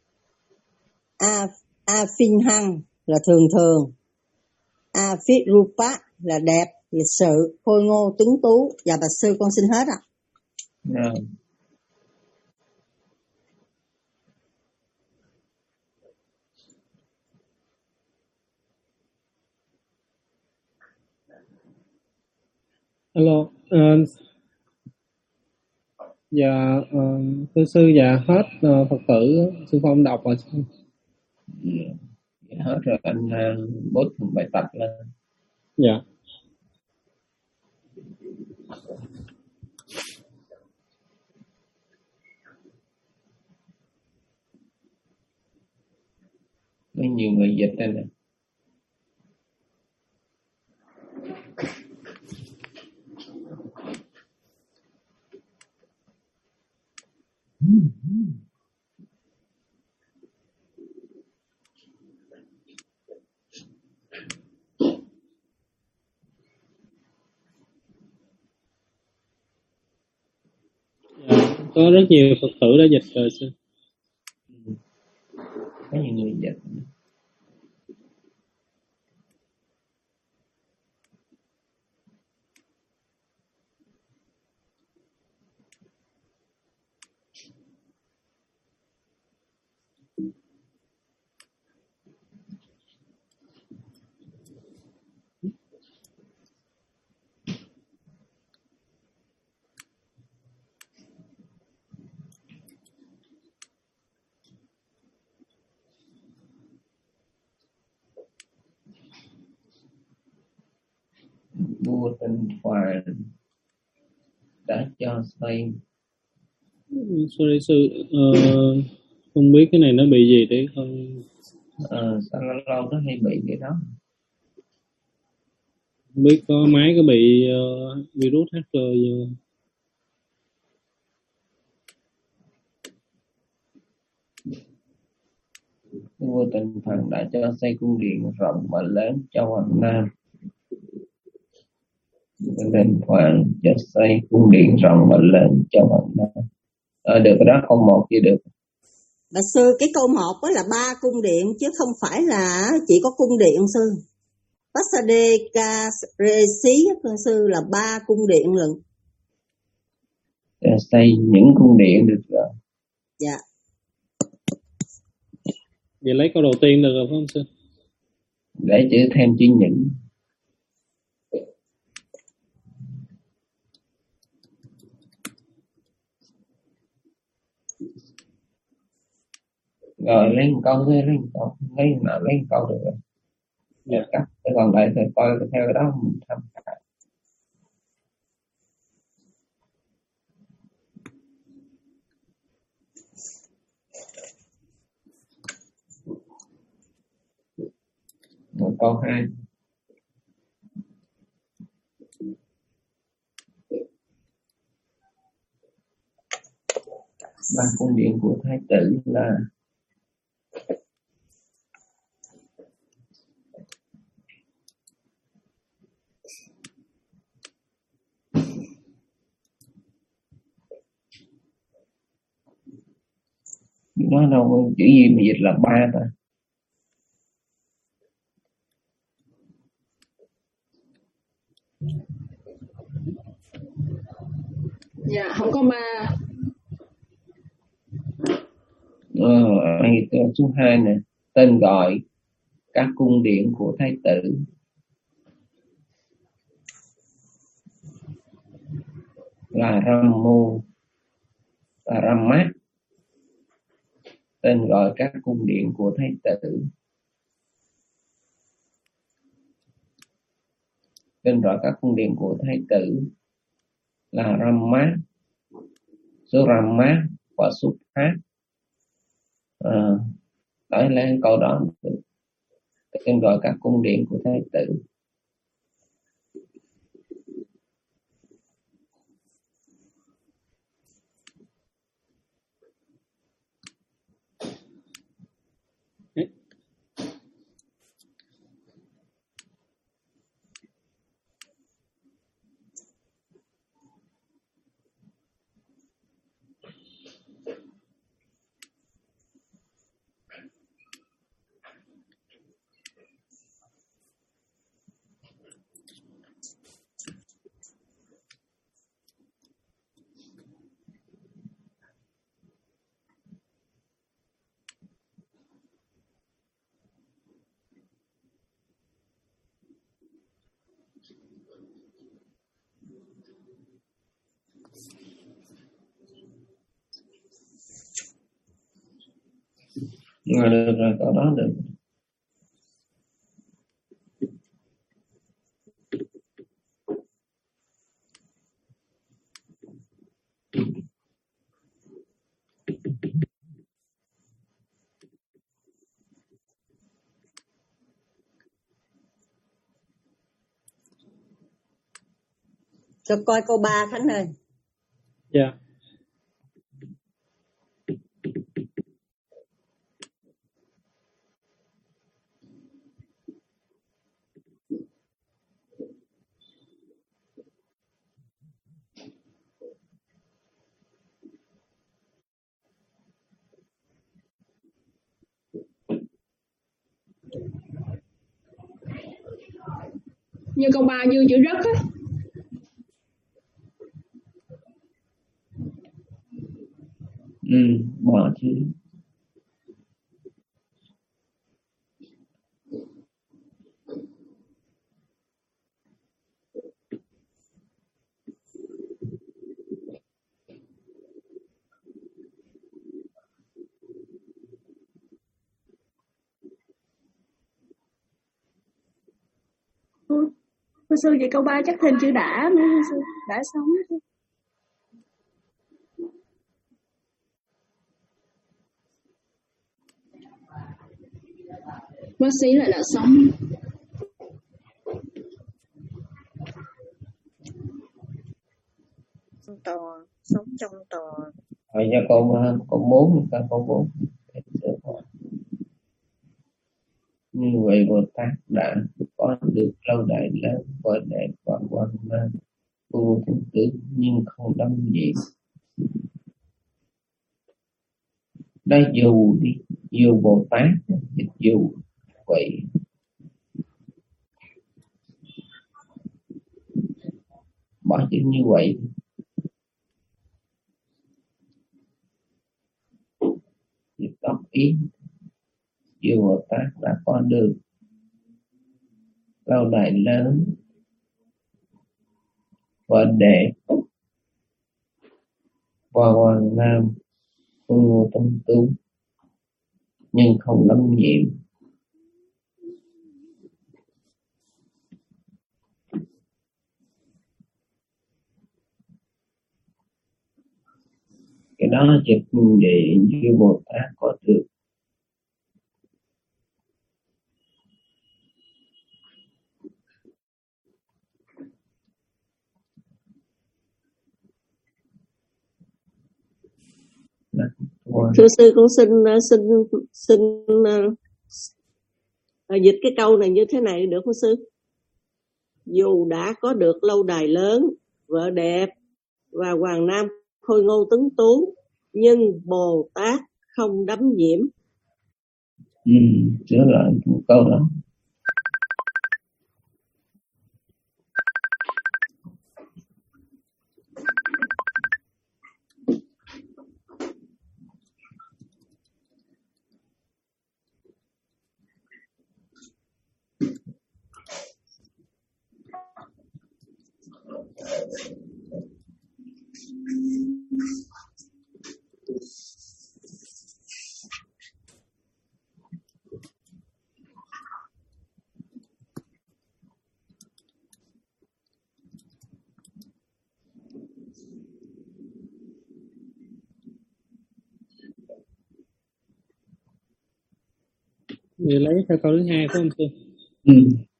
A Afinhang là thường thường. Afirupa là đẹp, lịch sự, khôi ngô, tuấn tú. Dạ bạch sư, con xin hết ạ. Rồi. Alo, uh, dạ uh, thưa sư, dạ hết uh, Phật tử sư Phong đọc rồi. Dạ, hết rồi, anh uh, bốt bài tập lên. Dạ. Có nhiều người dịch đây nè. Dạ, có rất nhiều Phật tử đã dịch rồi sư. Có nhiều người dịch. Vua Tinh Hoàn đã cho xây. Sorry sư, uh, không biết cái này nó bị gì đấy không? Ờ, sao lâu lâu nó hay bị cái đó. Không biết có máy có bị uh, virus hacker gì không? Vua Tinh Hoàn đã cho xây cung điện rộng và lớn cho Hoàng Nam. Vua Tinh Hoàn cho xây cung điện rộng và lớn cho Hoàng Nam. Ờ, được cái đó, câu một chỉ được. Bà sư, cái câu một đó là ba cung điện chứ không phải là chỉ có cung điện sư. Pasade ca resi sư là ba cung điện lận. Để xây những cung điện được rồi. Dạ. Vậy lấy câu đầu tiên được rồi phải không sư? Để chữ thêm chữ những. Rồi lấy một câu, lấy một câu, lấy nào lấy một câu được rồi. Dạ. Cắt, còn lại thì coi theo cái đó mình tham khảo. Một câu hai. Ba cung điện của thái tử là nó đâu chữ gì mà dịch là ba ta. Dạ không có ba. Ờ, số hai nè, tên gọi các cung điện của thái tử là Ramu, là Ramat. Tên gọi các cung điện của thái tử tên gọi các cung điện của thái tử là Ramat, số Ramat và số Hát. À, đó là câu đó. Tên gọi các cung điện của thái tử. Rồi được rồi, câu đó được. Cho coi câu ba Khánh ơi. Dạ. Yeah. Như câu ba như chữ rất á. Ừ, bỏ chữ. Cô sư vậy câu ba chắc thêm chữ đã nữa cô sư. Đã sống chứ. Bác sĩ lại là sống. Trong tòa, sống trong tòa. Hỏi cho câu câu bốn, câu bốn. Như vậy Bồ Tát đã có được lâu đài lớn và đẹp và quan mang vô tình tử nhưng không đâm nhiễm. Đây dù đi, dù Bồ Tát, dù vậy. Bỏ chữ như vậy. Việc đọc ý. Dù Bồ Tát đã có được lâu đài lớn và đẹp và hoàng nam phương ngô tâm tướng nhưng không lâm nhiễm. Cái đó là chữ để như Bồ Tát có được thưa sư, con xin xin xin uh, dịch cái câu này như thế này được không sư? Dù đã có được lâu đài lớn, vợ đẹp và hoàng nam khôi ngô tuấn tú, nhưng Bồ Tát không đắm nhiễm. Ừ, chữa lại câu đó. Thì lấy theo câu thứ hai phải không sư? Ừ.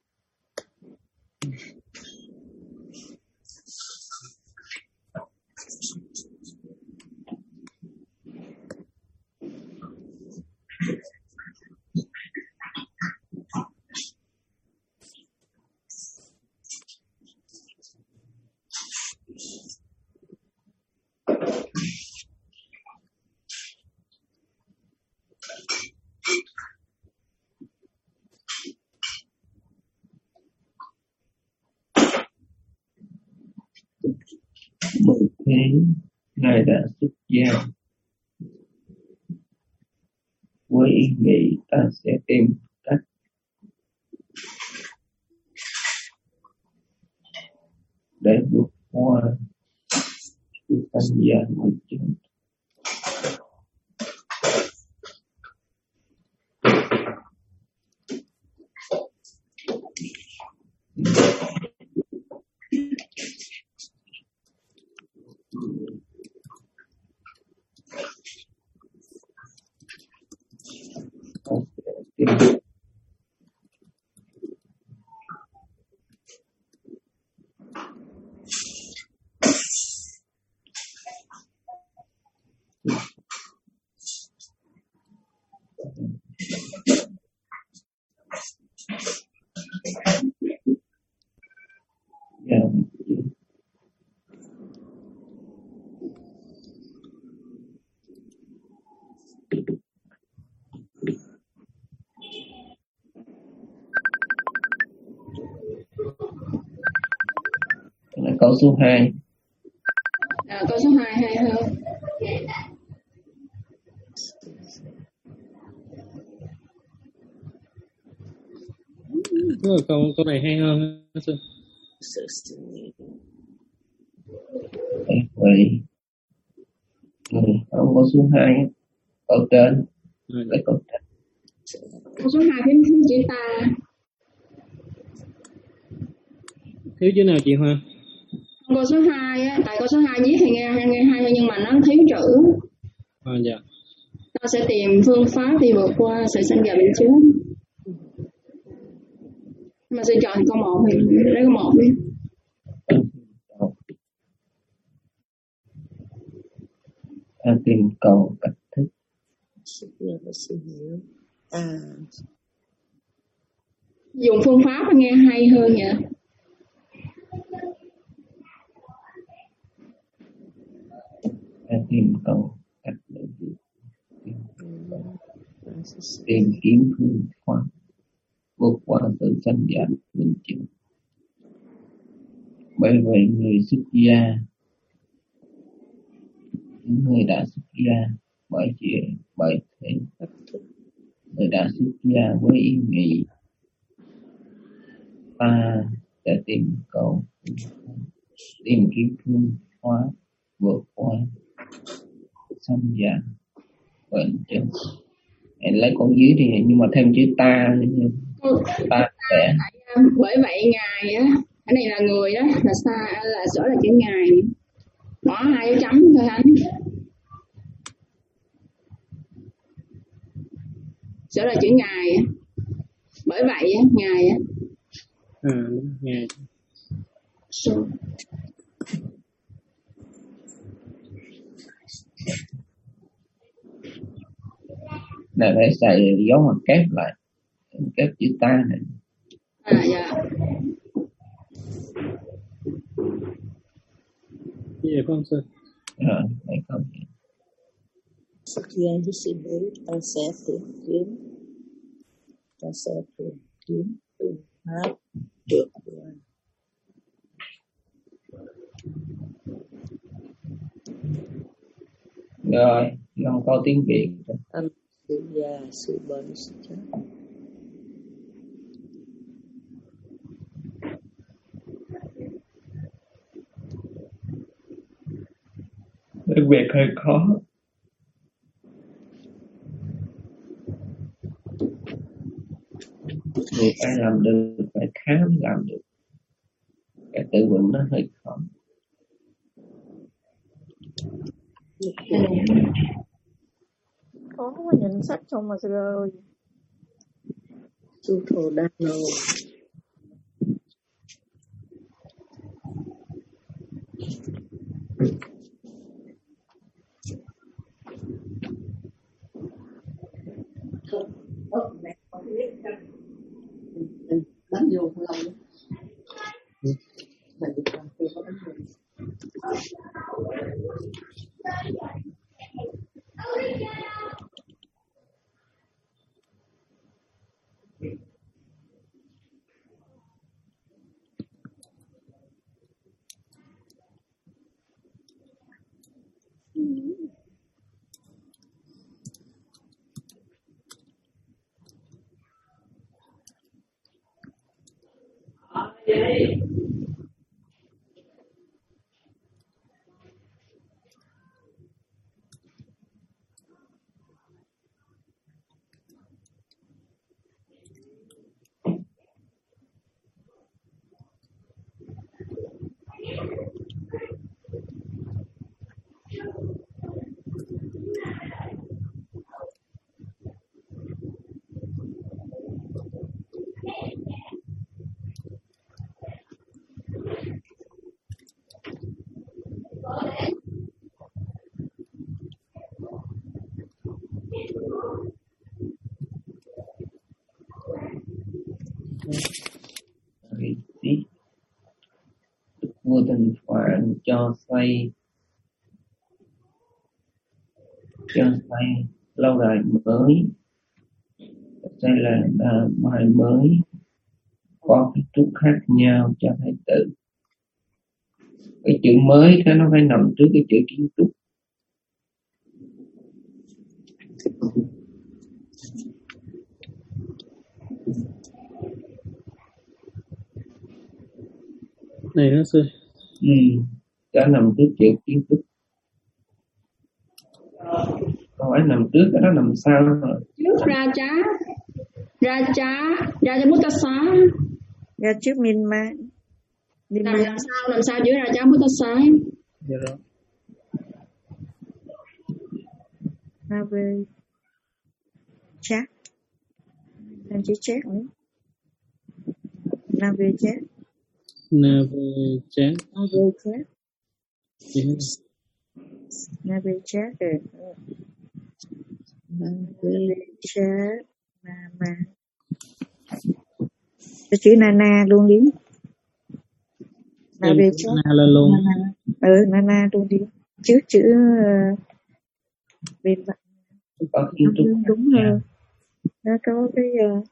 Bởi thế Ngài đã xuất gia với ý nghĩ ta sẽ tìm cách để vượt qua sự sanh già của chúng. Dạ. Là câu số hai. À, câu số hai hay hơn. Câu câu này hay hơn. Vậy không, câu số hai, câu trên lấy câu trên. Câu số hai thiếu thiếu chữ ta. Thiếu chữ nào chị Hoa? Câu số hai á, tại câu số hai viết thì nghe nghe hay nhưng mà nó thiếu chữ. À, dạ. Ta sẽ tìm phương pháp đi vượt qua sự sinh ra bệnh trước. Mà sẽ chọn câu một thì lấy câu một đi. Ta tìm cầu cách thức. À. Dùng phương pháp nghe hay hơn nhỉ? Ta tìm cầu cách để tìm kiếm phương pháp vượt qua sự sanh giả mình chịu. Bởi vậy người xuất gia, những người đã xuất gia bởi chuyện bởi thế người đã xuất gia với ý nghĩ ta sẽ tìm cầu tìm kiếm phương pháp vượt qua sanh giả bệnh chết. Em lấy con dưới thì nhưng mà thêm chữ ta ta sẽ. Bởi vậy ngài á, cái này là người đó, là xa là sửa là chữ ngài, bỏ hai dấu chấm thôi anh. Sửa là chữ ngài, bởi vậy á, ngài á. À, ngài. So. Này phải xài dấu ngoặc kép lại, kép chữ ta này. À dạ. Gì vậy con sư? Rồi, phải không? Xuất gia với sự đấy ta sẽ tìm kiếm, ta sẽ tìm kiếm phương pháp vượt qua. Rồi, không có tiếng Việt. Anh sự già, sự bệnh, sự chết. Cái việc hơi khó. Việc ai làm được phải khám làm được. Cái tự vấn nó hơi khó. Khó quá nhìn sách không mà sư ơi. Sư thổ đa nô. Bấm vô lâu lắm. Mình đi con chưa có bấm vô. Pariti, đức vua Thành Phạn cho xây cho xây lâu đài mới, xây là bài mới có cái trúc khác nhau cho thái tử. Cái chữ mới cái nó phải nằm trước cái chữ kiến trúc. Này đó sư. Ừ, cái nằm trước chữ kiến trúc. Không phải nằm trước, cái đó nằm sau rồi. Trước ra chá, ra chá, ra cho bút ta xá. Ra trước min ma. Nằm làm sao, làm sao chữ ra chá bút ta xá. Dạ rồi. Ra về chat. Làm chữ chat nữa. Ra về chat. Nave chat. Nave chat. Yes. Nave chat rồi. Nave chat. Nana. Cái chữ Nana luôn đi. Nave chat. Nana luôn. Nana. Ừ, Nana luôn đi. Trước chữ bên bạn. Có kiến trúc. Đúng rồi. Nó có cái uh...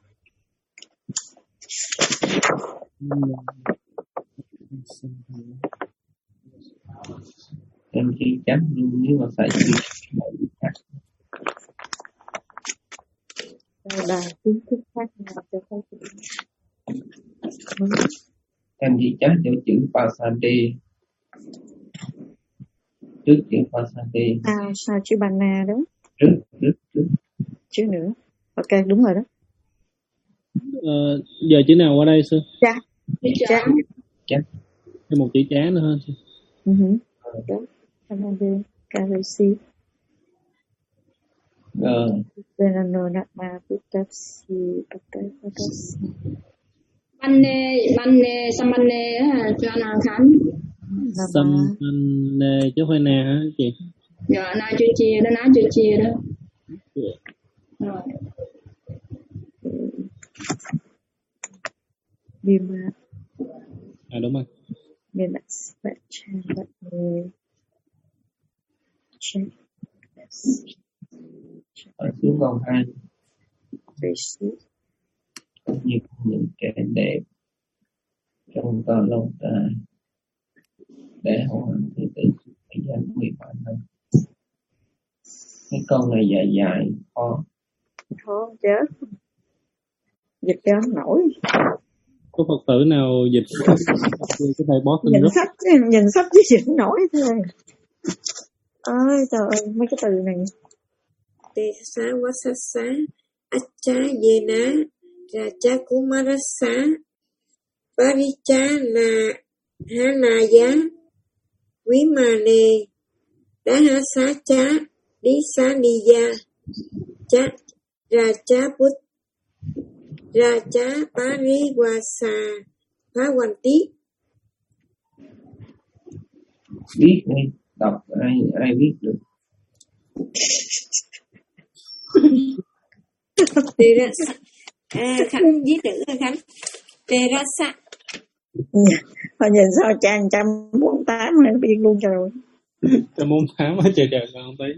em chỉ chấm luôn nếu mà phải chữ khác. Đài kiến thức khác nhau cho các chữ. Em chỉ chấm cho chữ Pasade trước chữ Pasade. À sao chữ Bana đó? Trước trước trước. Chữ nữa. Ok đúng rồi đó. Ờ, giờ chữ nào qua đây sư? Chá. Chá. Chá. Thêm một chữ chá nữa hơn sư. Ừ hứ. Đó. Another currency. Ờ. Venano Natma Putasi Patasi. Banne, banne, sambanne cho nào khánh. Sambanne chứ không phải nè hả chị? Dạ, na chưa chia đó, ná chưa chia đó. Rồi. Bima. À đúng rồi. Bima bạn chan bạn người. Chan. Ở xuống câu hai. Như những kẻ đẹp trong tòa lâu đài để hậu hành thứ tự thời gian mười ba năm. Cái câu này dài dài khó. Khó chết. Dịch cho không nổi. Có Phật tử nào dịch cái thầy bó từng nhìn rất sách nhìn sách chứ dịch không nổi thôi. Ôi trời ơi mấy cái từ này. Tê xá quá sát xá Acha Yena Raja Kumarasa Parichana Hanaya Vimane Dahasa Cha Disaniya Cha Raja Put Raja Pariwasa Phawanti. Biết đi, đọc ai ai biết được. Terasa à, Khánh viết chữ rồi Khánh. Terasa. Họ nhìn sao trang trăm bốn tám này biết luôn rồi. trăm bốn tám á trời trời sao không thấy.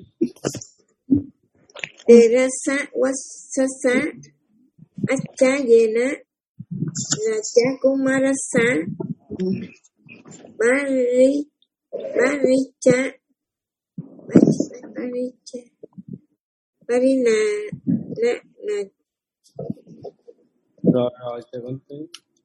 Terasa Wasasa Achayena Raja Kumarasa Bari Baricha Baricha Barina na na. Rồi rồi chờ con tí.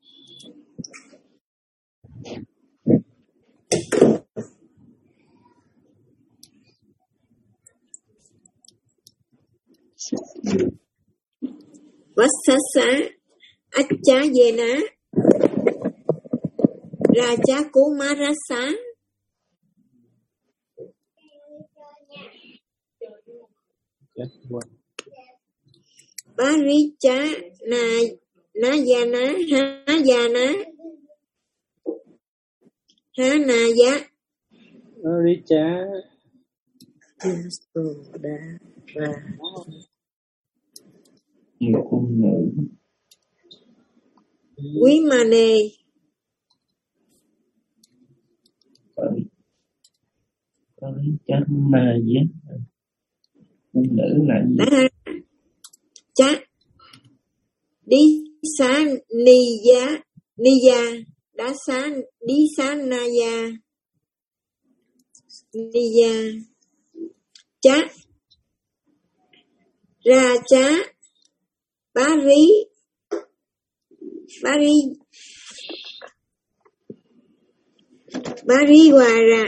Vasasa Achayena Raja Kumarasa Paricha na Nayana Hayana Hanaya Paricha Yasoda và nhiều cung nữ quý mane, Parijamaya. Phụ nữ là gì? đá chá đi xá ni giá ni gia đá xá đi xá na gia ni gia chá ra chá bá rí bá rí bá rí hòa ra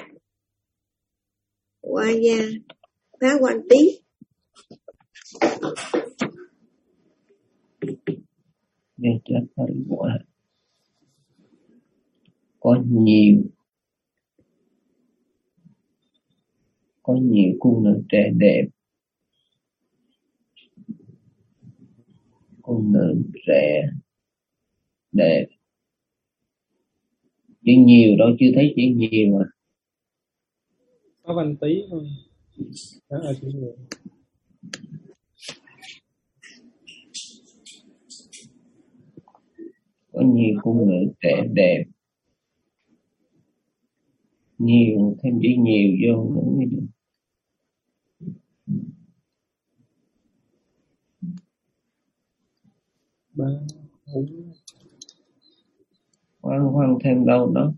hòa gia phá quan tí. Nghe cho Pariwa. Có nhiều có nhiều cung nữ trẻ đẹp, cung nữ trẻ đẹp. Chữ nhiều đâu, chưa thấy chữ nhiều à. Có văn tí thôi. Đó là chữ nhiều. Có nhiều cung nữ trẻ đẹp. Nhiều, thêm chữ nhiều vô nữa mới được. Ba, bốn. Khoan khoan thêm đâu đó.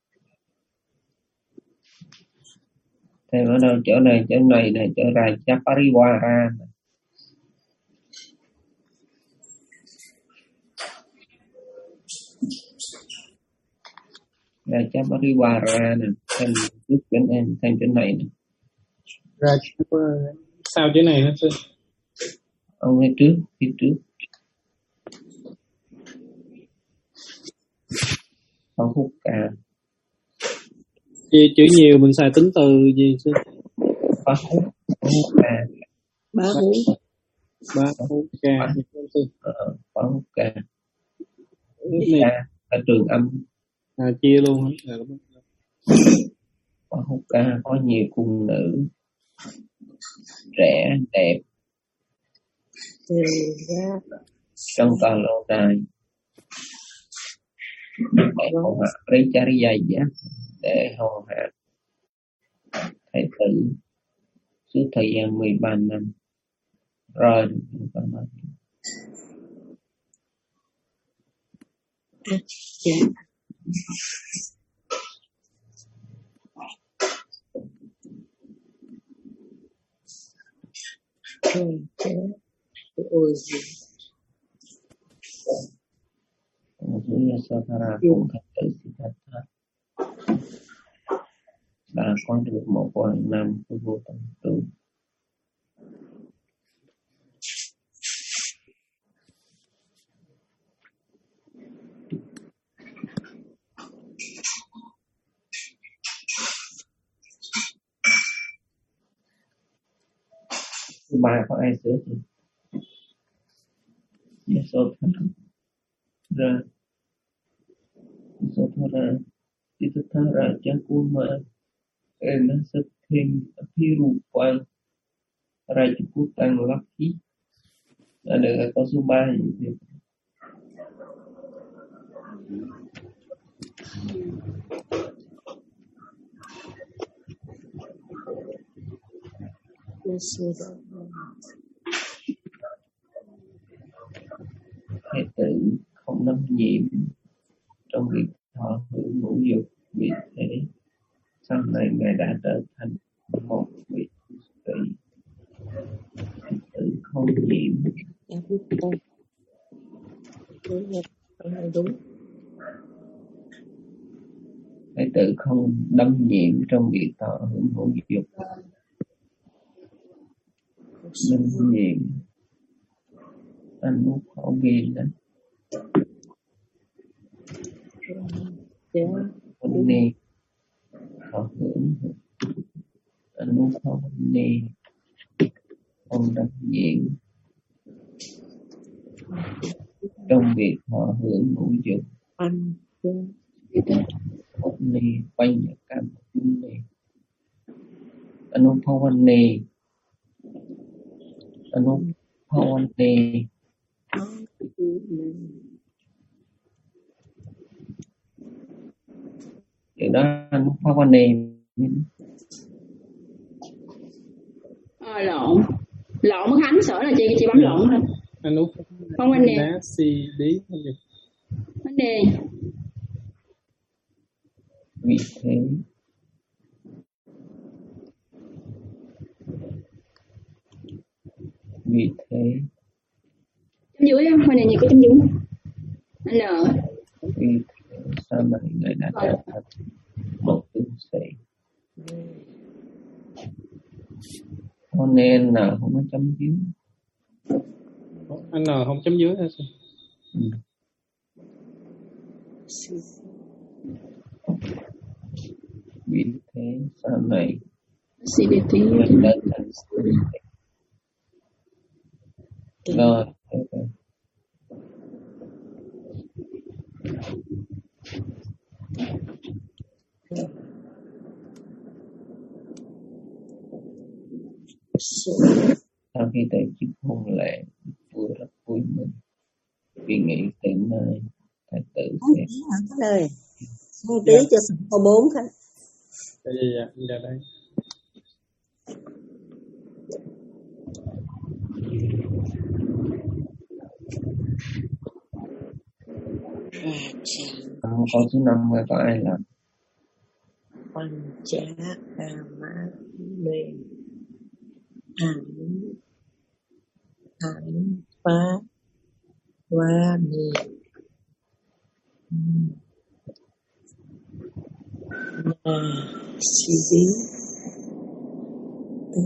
Thêm ở đâu? Chỗ này, chỗ này này, chỗ ra Chapariwara. Ra Chapariwara nè, thêm trước bên em, thêm chỗ này nè. Ra sao chữ này hả sư? Ông phía trước, phía trước. Không phúc ca. Chữ, chữ nhiều mình xài tính từ gì sư? Ba phúc, ba phúc ca. Ba phúc. Ba phúc ca. Ờ, ba phúc ca. Này là trường âm. À, chia luôn hả? Ba phúc ca có nhiều cung nữ trẻ đẹp trong tòa lâu đài để hầu hạ Richariyaya, để hầu hạ thái tử suốt thời gian mười ba năm rồi. Ôi Yasodhara cũng thái tử Siddhartha đã có được một hoàng nam của vua Tần Tu. Thứ ba có ai sửa chưa? Yasodhara ra Yasodhara Siddhartha Chakuma Ena Satthem Aphirupa Rajaputang Lakhi. Đã được có số ba gì? Thái tử không đâm nhiễm trong việc thọ hưởng ngũ dục, vì thế sau này ngài đã trở thành một vị tỷ. Thái tử không nhiễm. Thái tử không đâm nhiễm trong việc thọ hưởng ngũ dục. Đâm nhiễm anh muốn khổ biên đó. Anh nè thọ hưởng anh muốn khổ nè không đâm nhiễm trong việc thọ hưởng ngũ dục. Anh một nè quay nhạc cảm nè anh muốn khổ anh nè anh muốn khổ anh nè đó anh Út Pháp Anh em. Ờ, lộn lộn mất Khánh sợ là chị chị bấm lộn thôi. Anh Út Không anh nè. đá si lý hay gì? Anh nè. Vì thế vì thế chấm dưới không? Hồi này gì có chấm dưới anh nợ. vì thế sau này người đã trở thành một tướng sĩ. Cho nên là không có chấm dưới. Anh nào không chấm dưới hả sao? Ừ. Vì thế sau này người đã thành tướng sĩ. Rồi, okay. Sau khi tổ chức hôn lễ, vui rất vui mừng vì nghĩ từ nay thái tử sẽ cái lời một tí cho số bốn thôi. Dạ dạ dạ đây. Câu câu số năm có ai làm? Quan trả ca má mê ảnh ảnh phá qua nì nhà si bí từ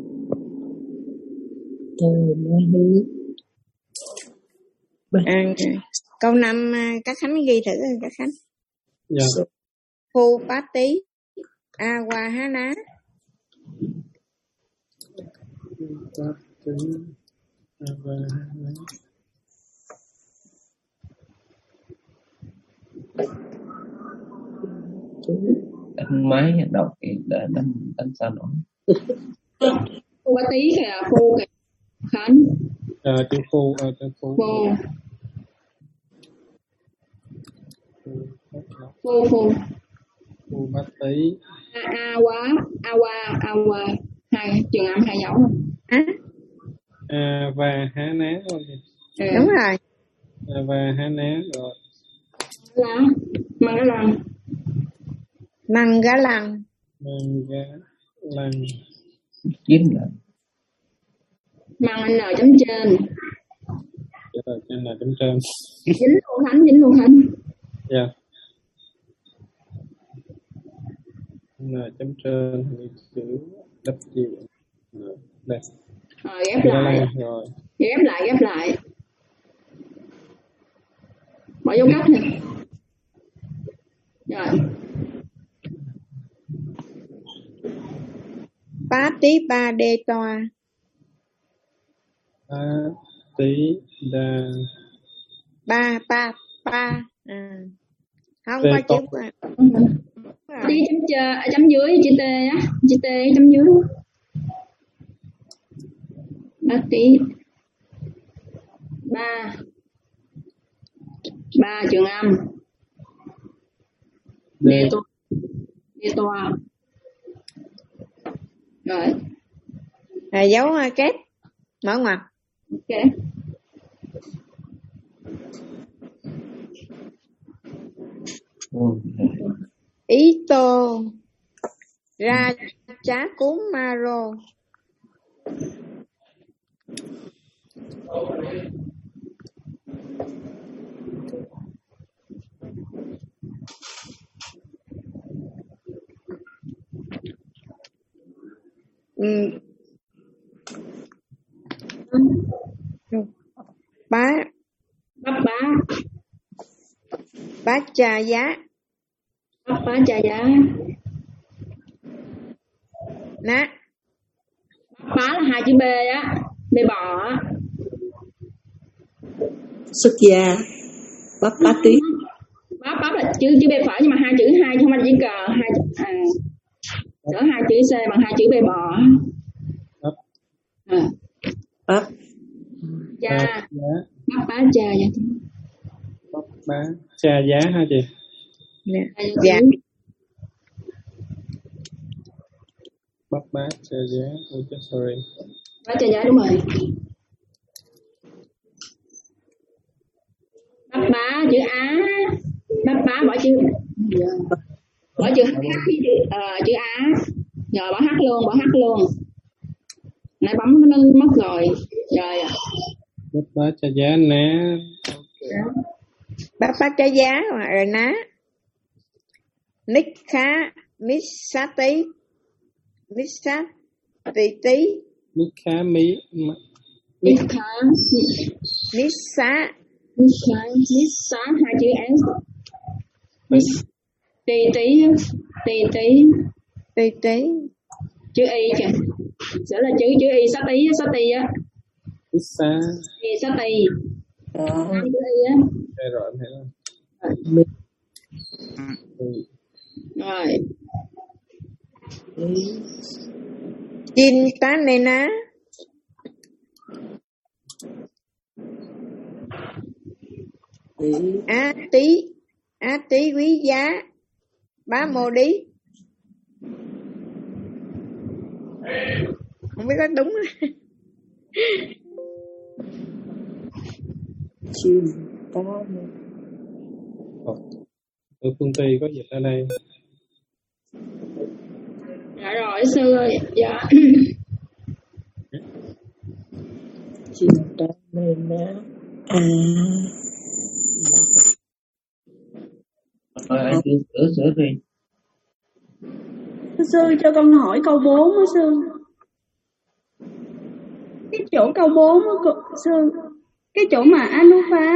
từ ma hứ. À, câu năm các Khánh ghi thử các Khánh. Dạ. Phu bá tí a qua há ná. Đánh máy đọc thì đã đánh đánh sao nổi. Phu bá tí kìa, phu kìa Khánh. Ờ chữ phu ờ chữ phu. Phu. Phu phu. Phu bá tí. A a quá, a qua, a qua. Hai trường âm hai dấu. À? À và há ná rồi. Ừ. Đúng rồi. À, và há ná rồi. Lá, măng gá lăng. Măng gá lăng. Măng gá lăng. Chín là măng anh n chấm trên. Rồi trên là chấm trên. Dính luôn Khánh, dính luôn Khánh. Dạ. N chấm trên thì chữ W. Đây. Rồi ghép lại. Rồi. Ghép lại, ghép lại. Bỏ dấu cách nè. Rồi. Bá tí ba đê toa. Bá tí đa. Ba, ba, ba. À. Không Tê có chữ. Tí chấm trên, chấm dưới chữ T á, chữ T chấm dưới. Bá tí. Ba. Ba trường âm. Đê toa. Đê toa. Rồi. À, dấu kép. Mở ngoặc. Ok. Ý tô ra chá cún ma rô. Ừ. Bá Bắp bá. Bá trà giá. Bắp bá trà giá. Ná. Bắp bá là hai chữ B á, B bò á. Xuất gia. Bắp bá tí. Bắp bắp là chữ chữ B phải nhưng mà hai chữ hai chứ không phải chữ cờ, hai à. Đỡ hai chữ C bằng hai chữ B bò á. Bắp. À. Bắp. Cha. Bắp bá trà giá. Bắp bá trà giá hả chị? Nè. Dạ. Bắp bát cha giá. Oh, sorry. Bát cha giá đúng rồi. Bắp bá chữ á, bắp bá bỏ chữ bỏ chữ h với chữ uh, chữ á, rồi bỏ h luôn, bỏ h luôn. Nãy bấm nó mất rồi, rồi. Bắp bát cha giá ná. Bắp bát cha giá rồi ná. Nikha misati misat tí tí. Nikha mi Nikha Nisa Nisa Nisa hai chữ s. Tí tí tí tí tí tí chữ y kìa, sẽ là chữ chữ y sát tí sát tí á. Nisa Y sát tí. Hai chữ y á. Đây rồi em thấy không? Rồi. Cinta nena. Á tí á tí quý giá bá mô đi. Không biết có đúng Từ phương Tây có dịch ở đây. Dạ rồi sư ơi. Dạ. Cinta nena. À. Thôi anh cứ sửa sửa đi. Sư cho con hỏi câu bốn đó sư. Cái chỗ câu bốn đó sư, cái chỗ mà Anuphá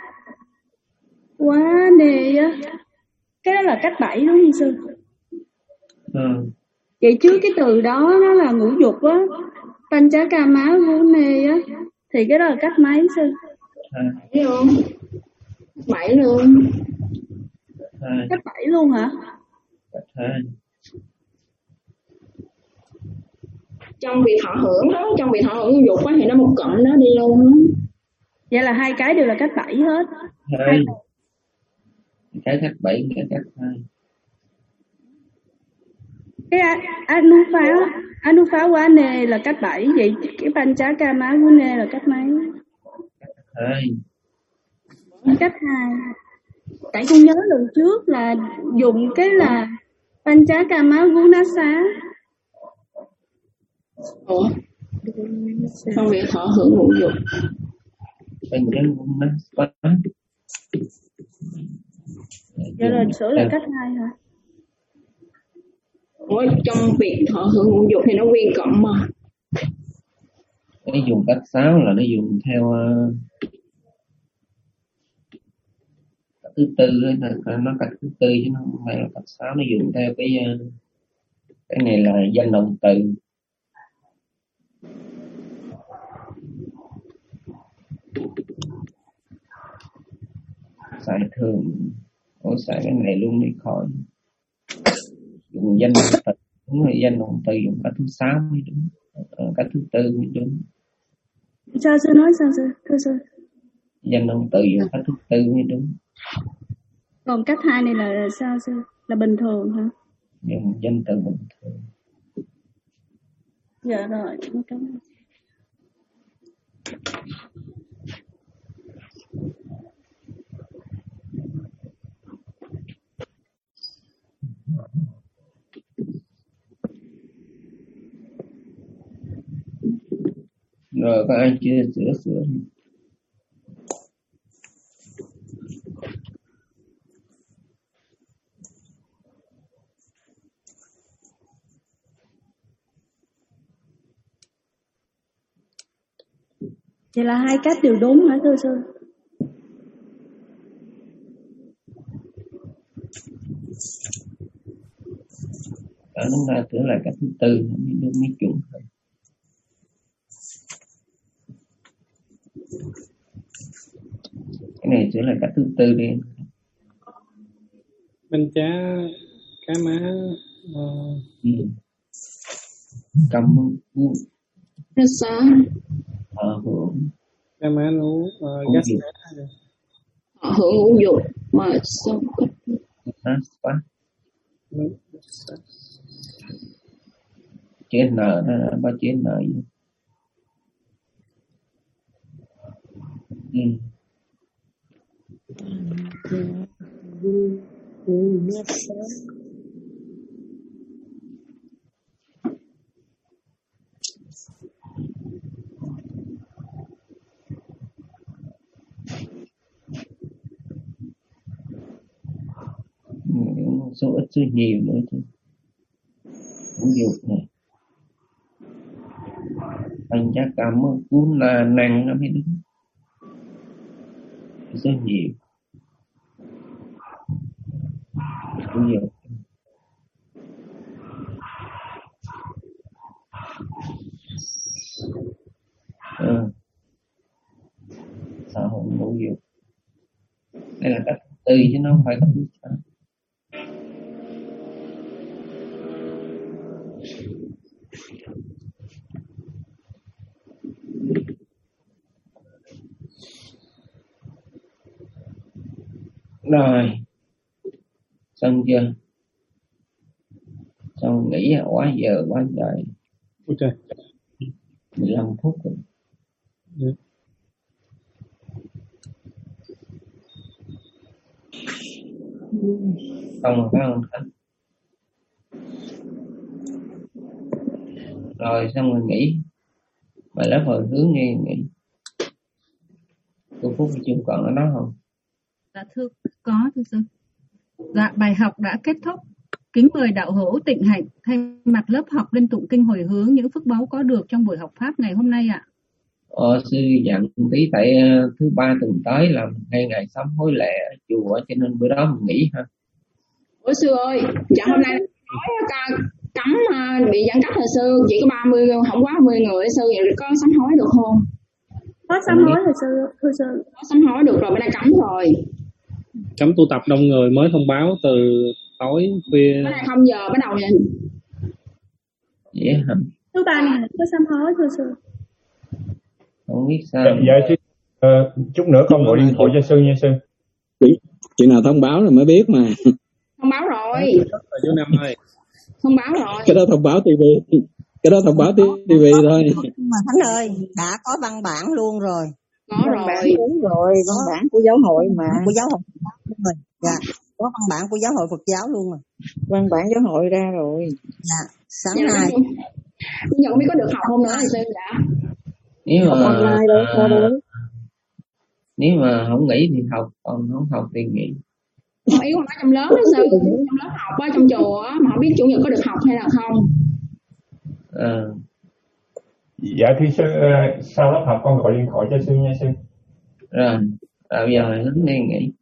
quá nề á, cái đó là cách bảy đúng không sư? Ừ. Vậy trước cái từ đó nó là ngũ dục á, Panchakama Gune á, thì cái đó là cách mấy sư? Thấy không? Bảy luôn. Hai. Cách bảy luôn hả? Cách hai. Trong việc thọ hưởng đó, trong việc thọ hưởng dục á thì nó một cộng nó đi luôn đó. Vậy là hai cái đều là cách bảy hết. Hai. Cái cách bảy, cái cách hai. Cái Anuphá Anuphá quá nề là cách bảy, vậy cái Panchakama Gune là cách mấy? Hai. Cách hai. Tại con nhớ lần trước là dùng cái là Panchakama Gunasa. Ủa? Trong việc thọ hưởng ngũ dục. Panchakama. Vậy là sửa là cách hai hả? Ủa, trong việc thọ hưởng ngũ dục thì nó nguyên cộng mà. Cái dùng cách sáu là nó dùng theo uh, cách thứ tư ấy, là nó cách thứ tư chứ nó không phải là cách sáu, nó dùng theo cái uh, cái này là danh động từ. Xài thường, ủa xài cái này luôn đi khỏi. Dùng danh động từ, đúng rồi, danh động từ dùng cách thứ sáu mới đúng, ờ, cách thứ tư mới đúng. Sao sư nói sao sư? Thưa sư. Danh động từ dùng cách thứ tư mới đúng. Còn cách hai này là sao sư? Là bình thường hả? Dùng danh từ bình thường. Dạ rồi, cảm ơn. Rồi có ai chưa sửa sửa đi. Vậy là hai cách đều đúng hả thưa sư? Đó, chúng ta sửa lại cách thứ tư mới đúng, mới chuẩn thôi. Cái này sửa lại cách thứ tư đi. Bên chá cá má uh... ừ. Cầm nó sao? Thọ hưởng cá má nú uh, gas thọ hưởng ngũ dục mà sao cách chữ N đó, ba chữ N gì? Ừ. Số ít số nhiều nữa chứ. Cũng dục này. Anh chắc cảm cuốn là năng nó mới đúng. Số nhiều. Cũng dục. À. Sao không ngủ dục? Đây là cách tư chứ nó không phải cách tư sao. Rồi xong chưa? Xong nghỉ quá giờ quá trời. Ok. mười lăm phút rồi. Yeah. Xong rồi phải không Khánh? Rồi xong rồi nghỉ. Bài lớp hồi hướng nghe nghỉ. Cô Phúc chưa còn ở đó không? Dạ thưa, có thưa sư. Dạ bài học đã kết thúc. Kính mời đạo hữu Tịnh Hạnh thay mặt lớp học lên tụng kinh hồi hướng những phước báu có được trong buổi học pháp ngày hôm nay ạ. Ờ, sư dặn tí tại uh, thứ ba tuần tới là ngay ngày sám hối lễ ở chùa cho nên bữa đó mình nghỉ ha. Ủa sư ơi, dạ hôm nay nói ca cấm uh, bị giãn cách hồi sư chỉ có ba mươi không quá mười người sư, vậy có sám hối được không? Có sám hối rồi sư, thưa sư. Có sám hối được rồi, bên đây cấm rồi. Cấm tụ tập đông người mới thông báo từ tối khuya. Bữa nay không giờ bắt đầu vậy. Vậy hả? Thứ ba này có sám hối thưa sư. Không biết sao. Dạ sư, uh, chút nữa con gọi điện thoại cho sư nha sư. Chuyện nào thông báo rồi mới biết mà. Thông báo rồi. Chú Năm ơi. Thông báo rồi. Cái đó thông báo ti vi. Cái đó thông báo ti vi thôi. Mà Thánh ơi, đã có văn bản luôn rồi. Có văn rồi. Bản đúng rồi, văn bản của giáo hội mà. Của giáo hội mình. Dạ, có văn bản của giáo hội Phật giáo luôn mà. Văn bản giáo hội ra rồi. Dạ, sáng dạ, nay. Bây giờ không biết có được học không nữa thì sư dạ. Nếu mà online đâu, à, đâu. Nếu mà không nghỉ thì học, còn không học thì nghỉ. Còn ý con nói trong lớp đó sư, trong lớp học á, trong chùa á, mà không biết chủ nhật có được học hay là không. À. Dạ thưa sư, uh, sau lớp học con gọi điện thoại cho sư nha sư. Rồi, à, bây giờ hướng nghe nghỉ.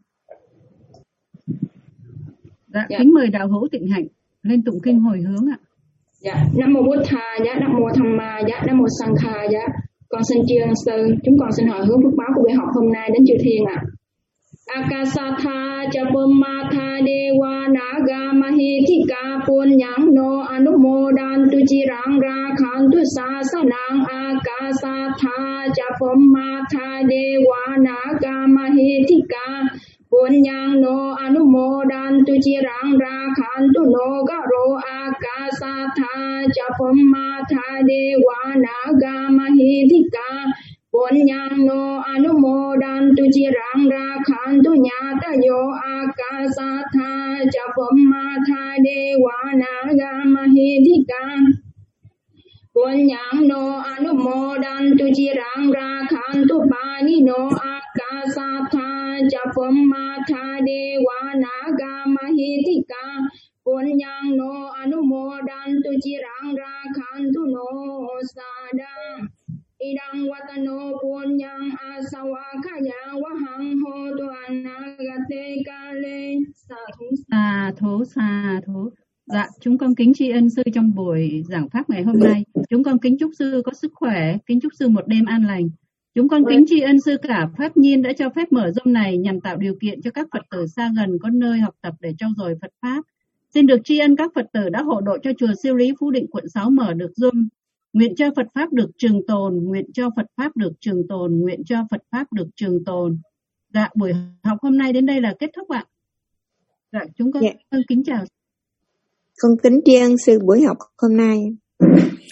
Dạ, dạ, kính mời đạo hữu Tịnh Hạnh lên tụng kinh hồi hướng ạ. Dạ, Nam mô Bụt Tha, dạ, Nam mô Tham Ma, dạ, Nam mô Sang Kha, dạ. Con xin tri ân sư, chúng con xin hồi hướng phước báo của buổi học hôm nay đến chư thiên ạ. Akasatha Chapumatha Dewa Naga Mahithika Punyang No Anumodantu Chirang Rakhantu Sasanang Akasatha Chapumatha Dewa Naga Mahithika Punyang No Anumodantu Chirang Rakhantu No Garo Akasatha Chapumatha Dewa Naga Mahithika Punyang no anumodantu chirang rakhantu nyata yo akasatha chapumatha dewa naga mahithika. Punyang no anumodantu chirang rakhantu pani no akasatha chapumatha dewa naga mahithika. Punyang no anumodantu chirang rakhantu no sada. Idang watano punyang asawakaya wahang ho tu anagate kale. Xà thố xà thố. Dạ, chúng con kính tri ân sư trong buổi giảng pháp ngày hôm nay. Chúng con kính chúc sư có sức khỏe, kính chúc sư một đêm an lành. Chúng con kính tri ân sư cả Pháp Nhiên đã cho phép mở Zoom này nhằm tạo điều kiện cho các Phật tử xa gần có nơi học tập để trau dồi Phật Pháp. Xin được tri ân các Phật tử đã hộ độ cho chùa Siêu Lý Phú Định quận sáu mở được Zoom. Nguyện cho Phật Pháp được trường tồn, nguyện cho Phật Pháp được trường tồn, nguyện cho Phật Pháp được trường tồn. Dạ, buổi học hôm nay đến đây là kết thúc ạ. Dạ, chúng con dạ. kính chào. Con kính tri ân sư buổi học hôm nay.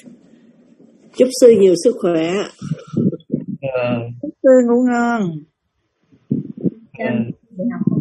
Chúc sư nhiều sức khỏe. Ờ, Chúc sư ngủ ngon. ờ, Đi học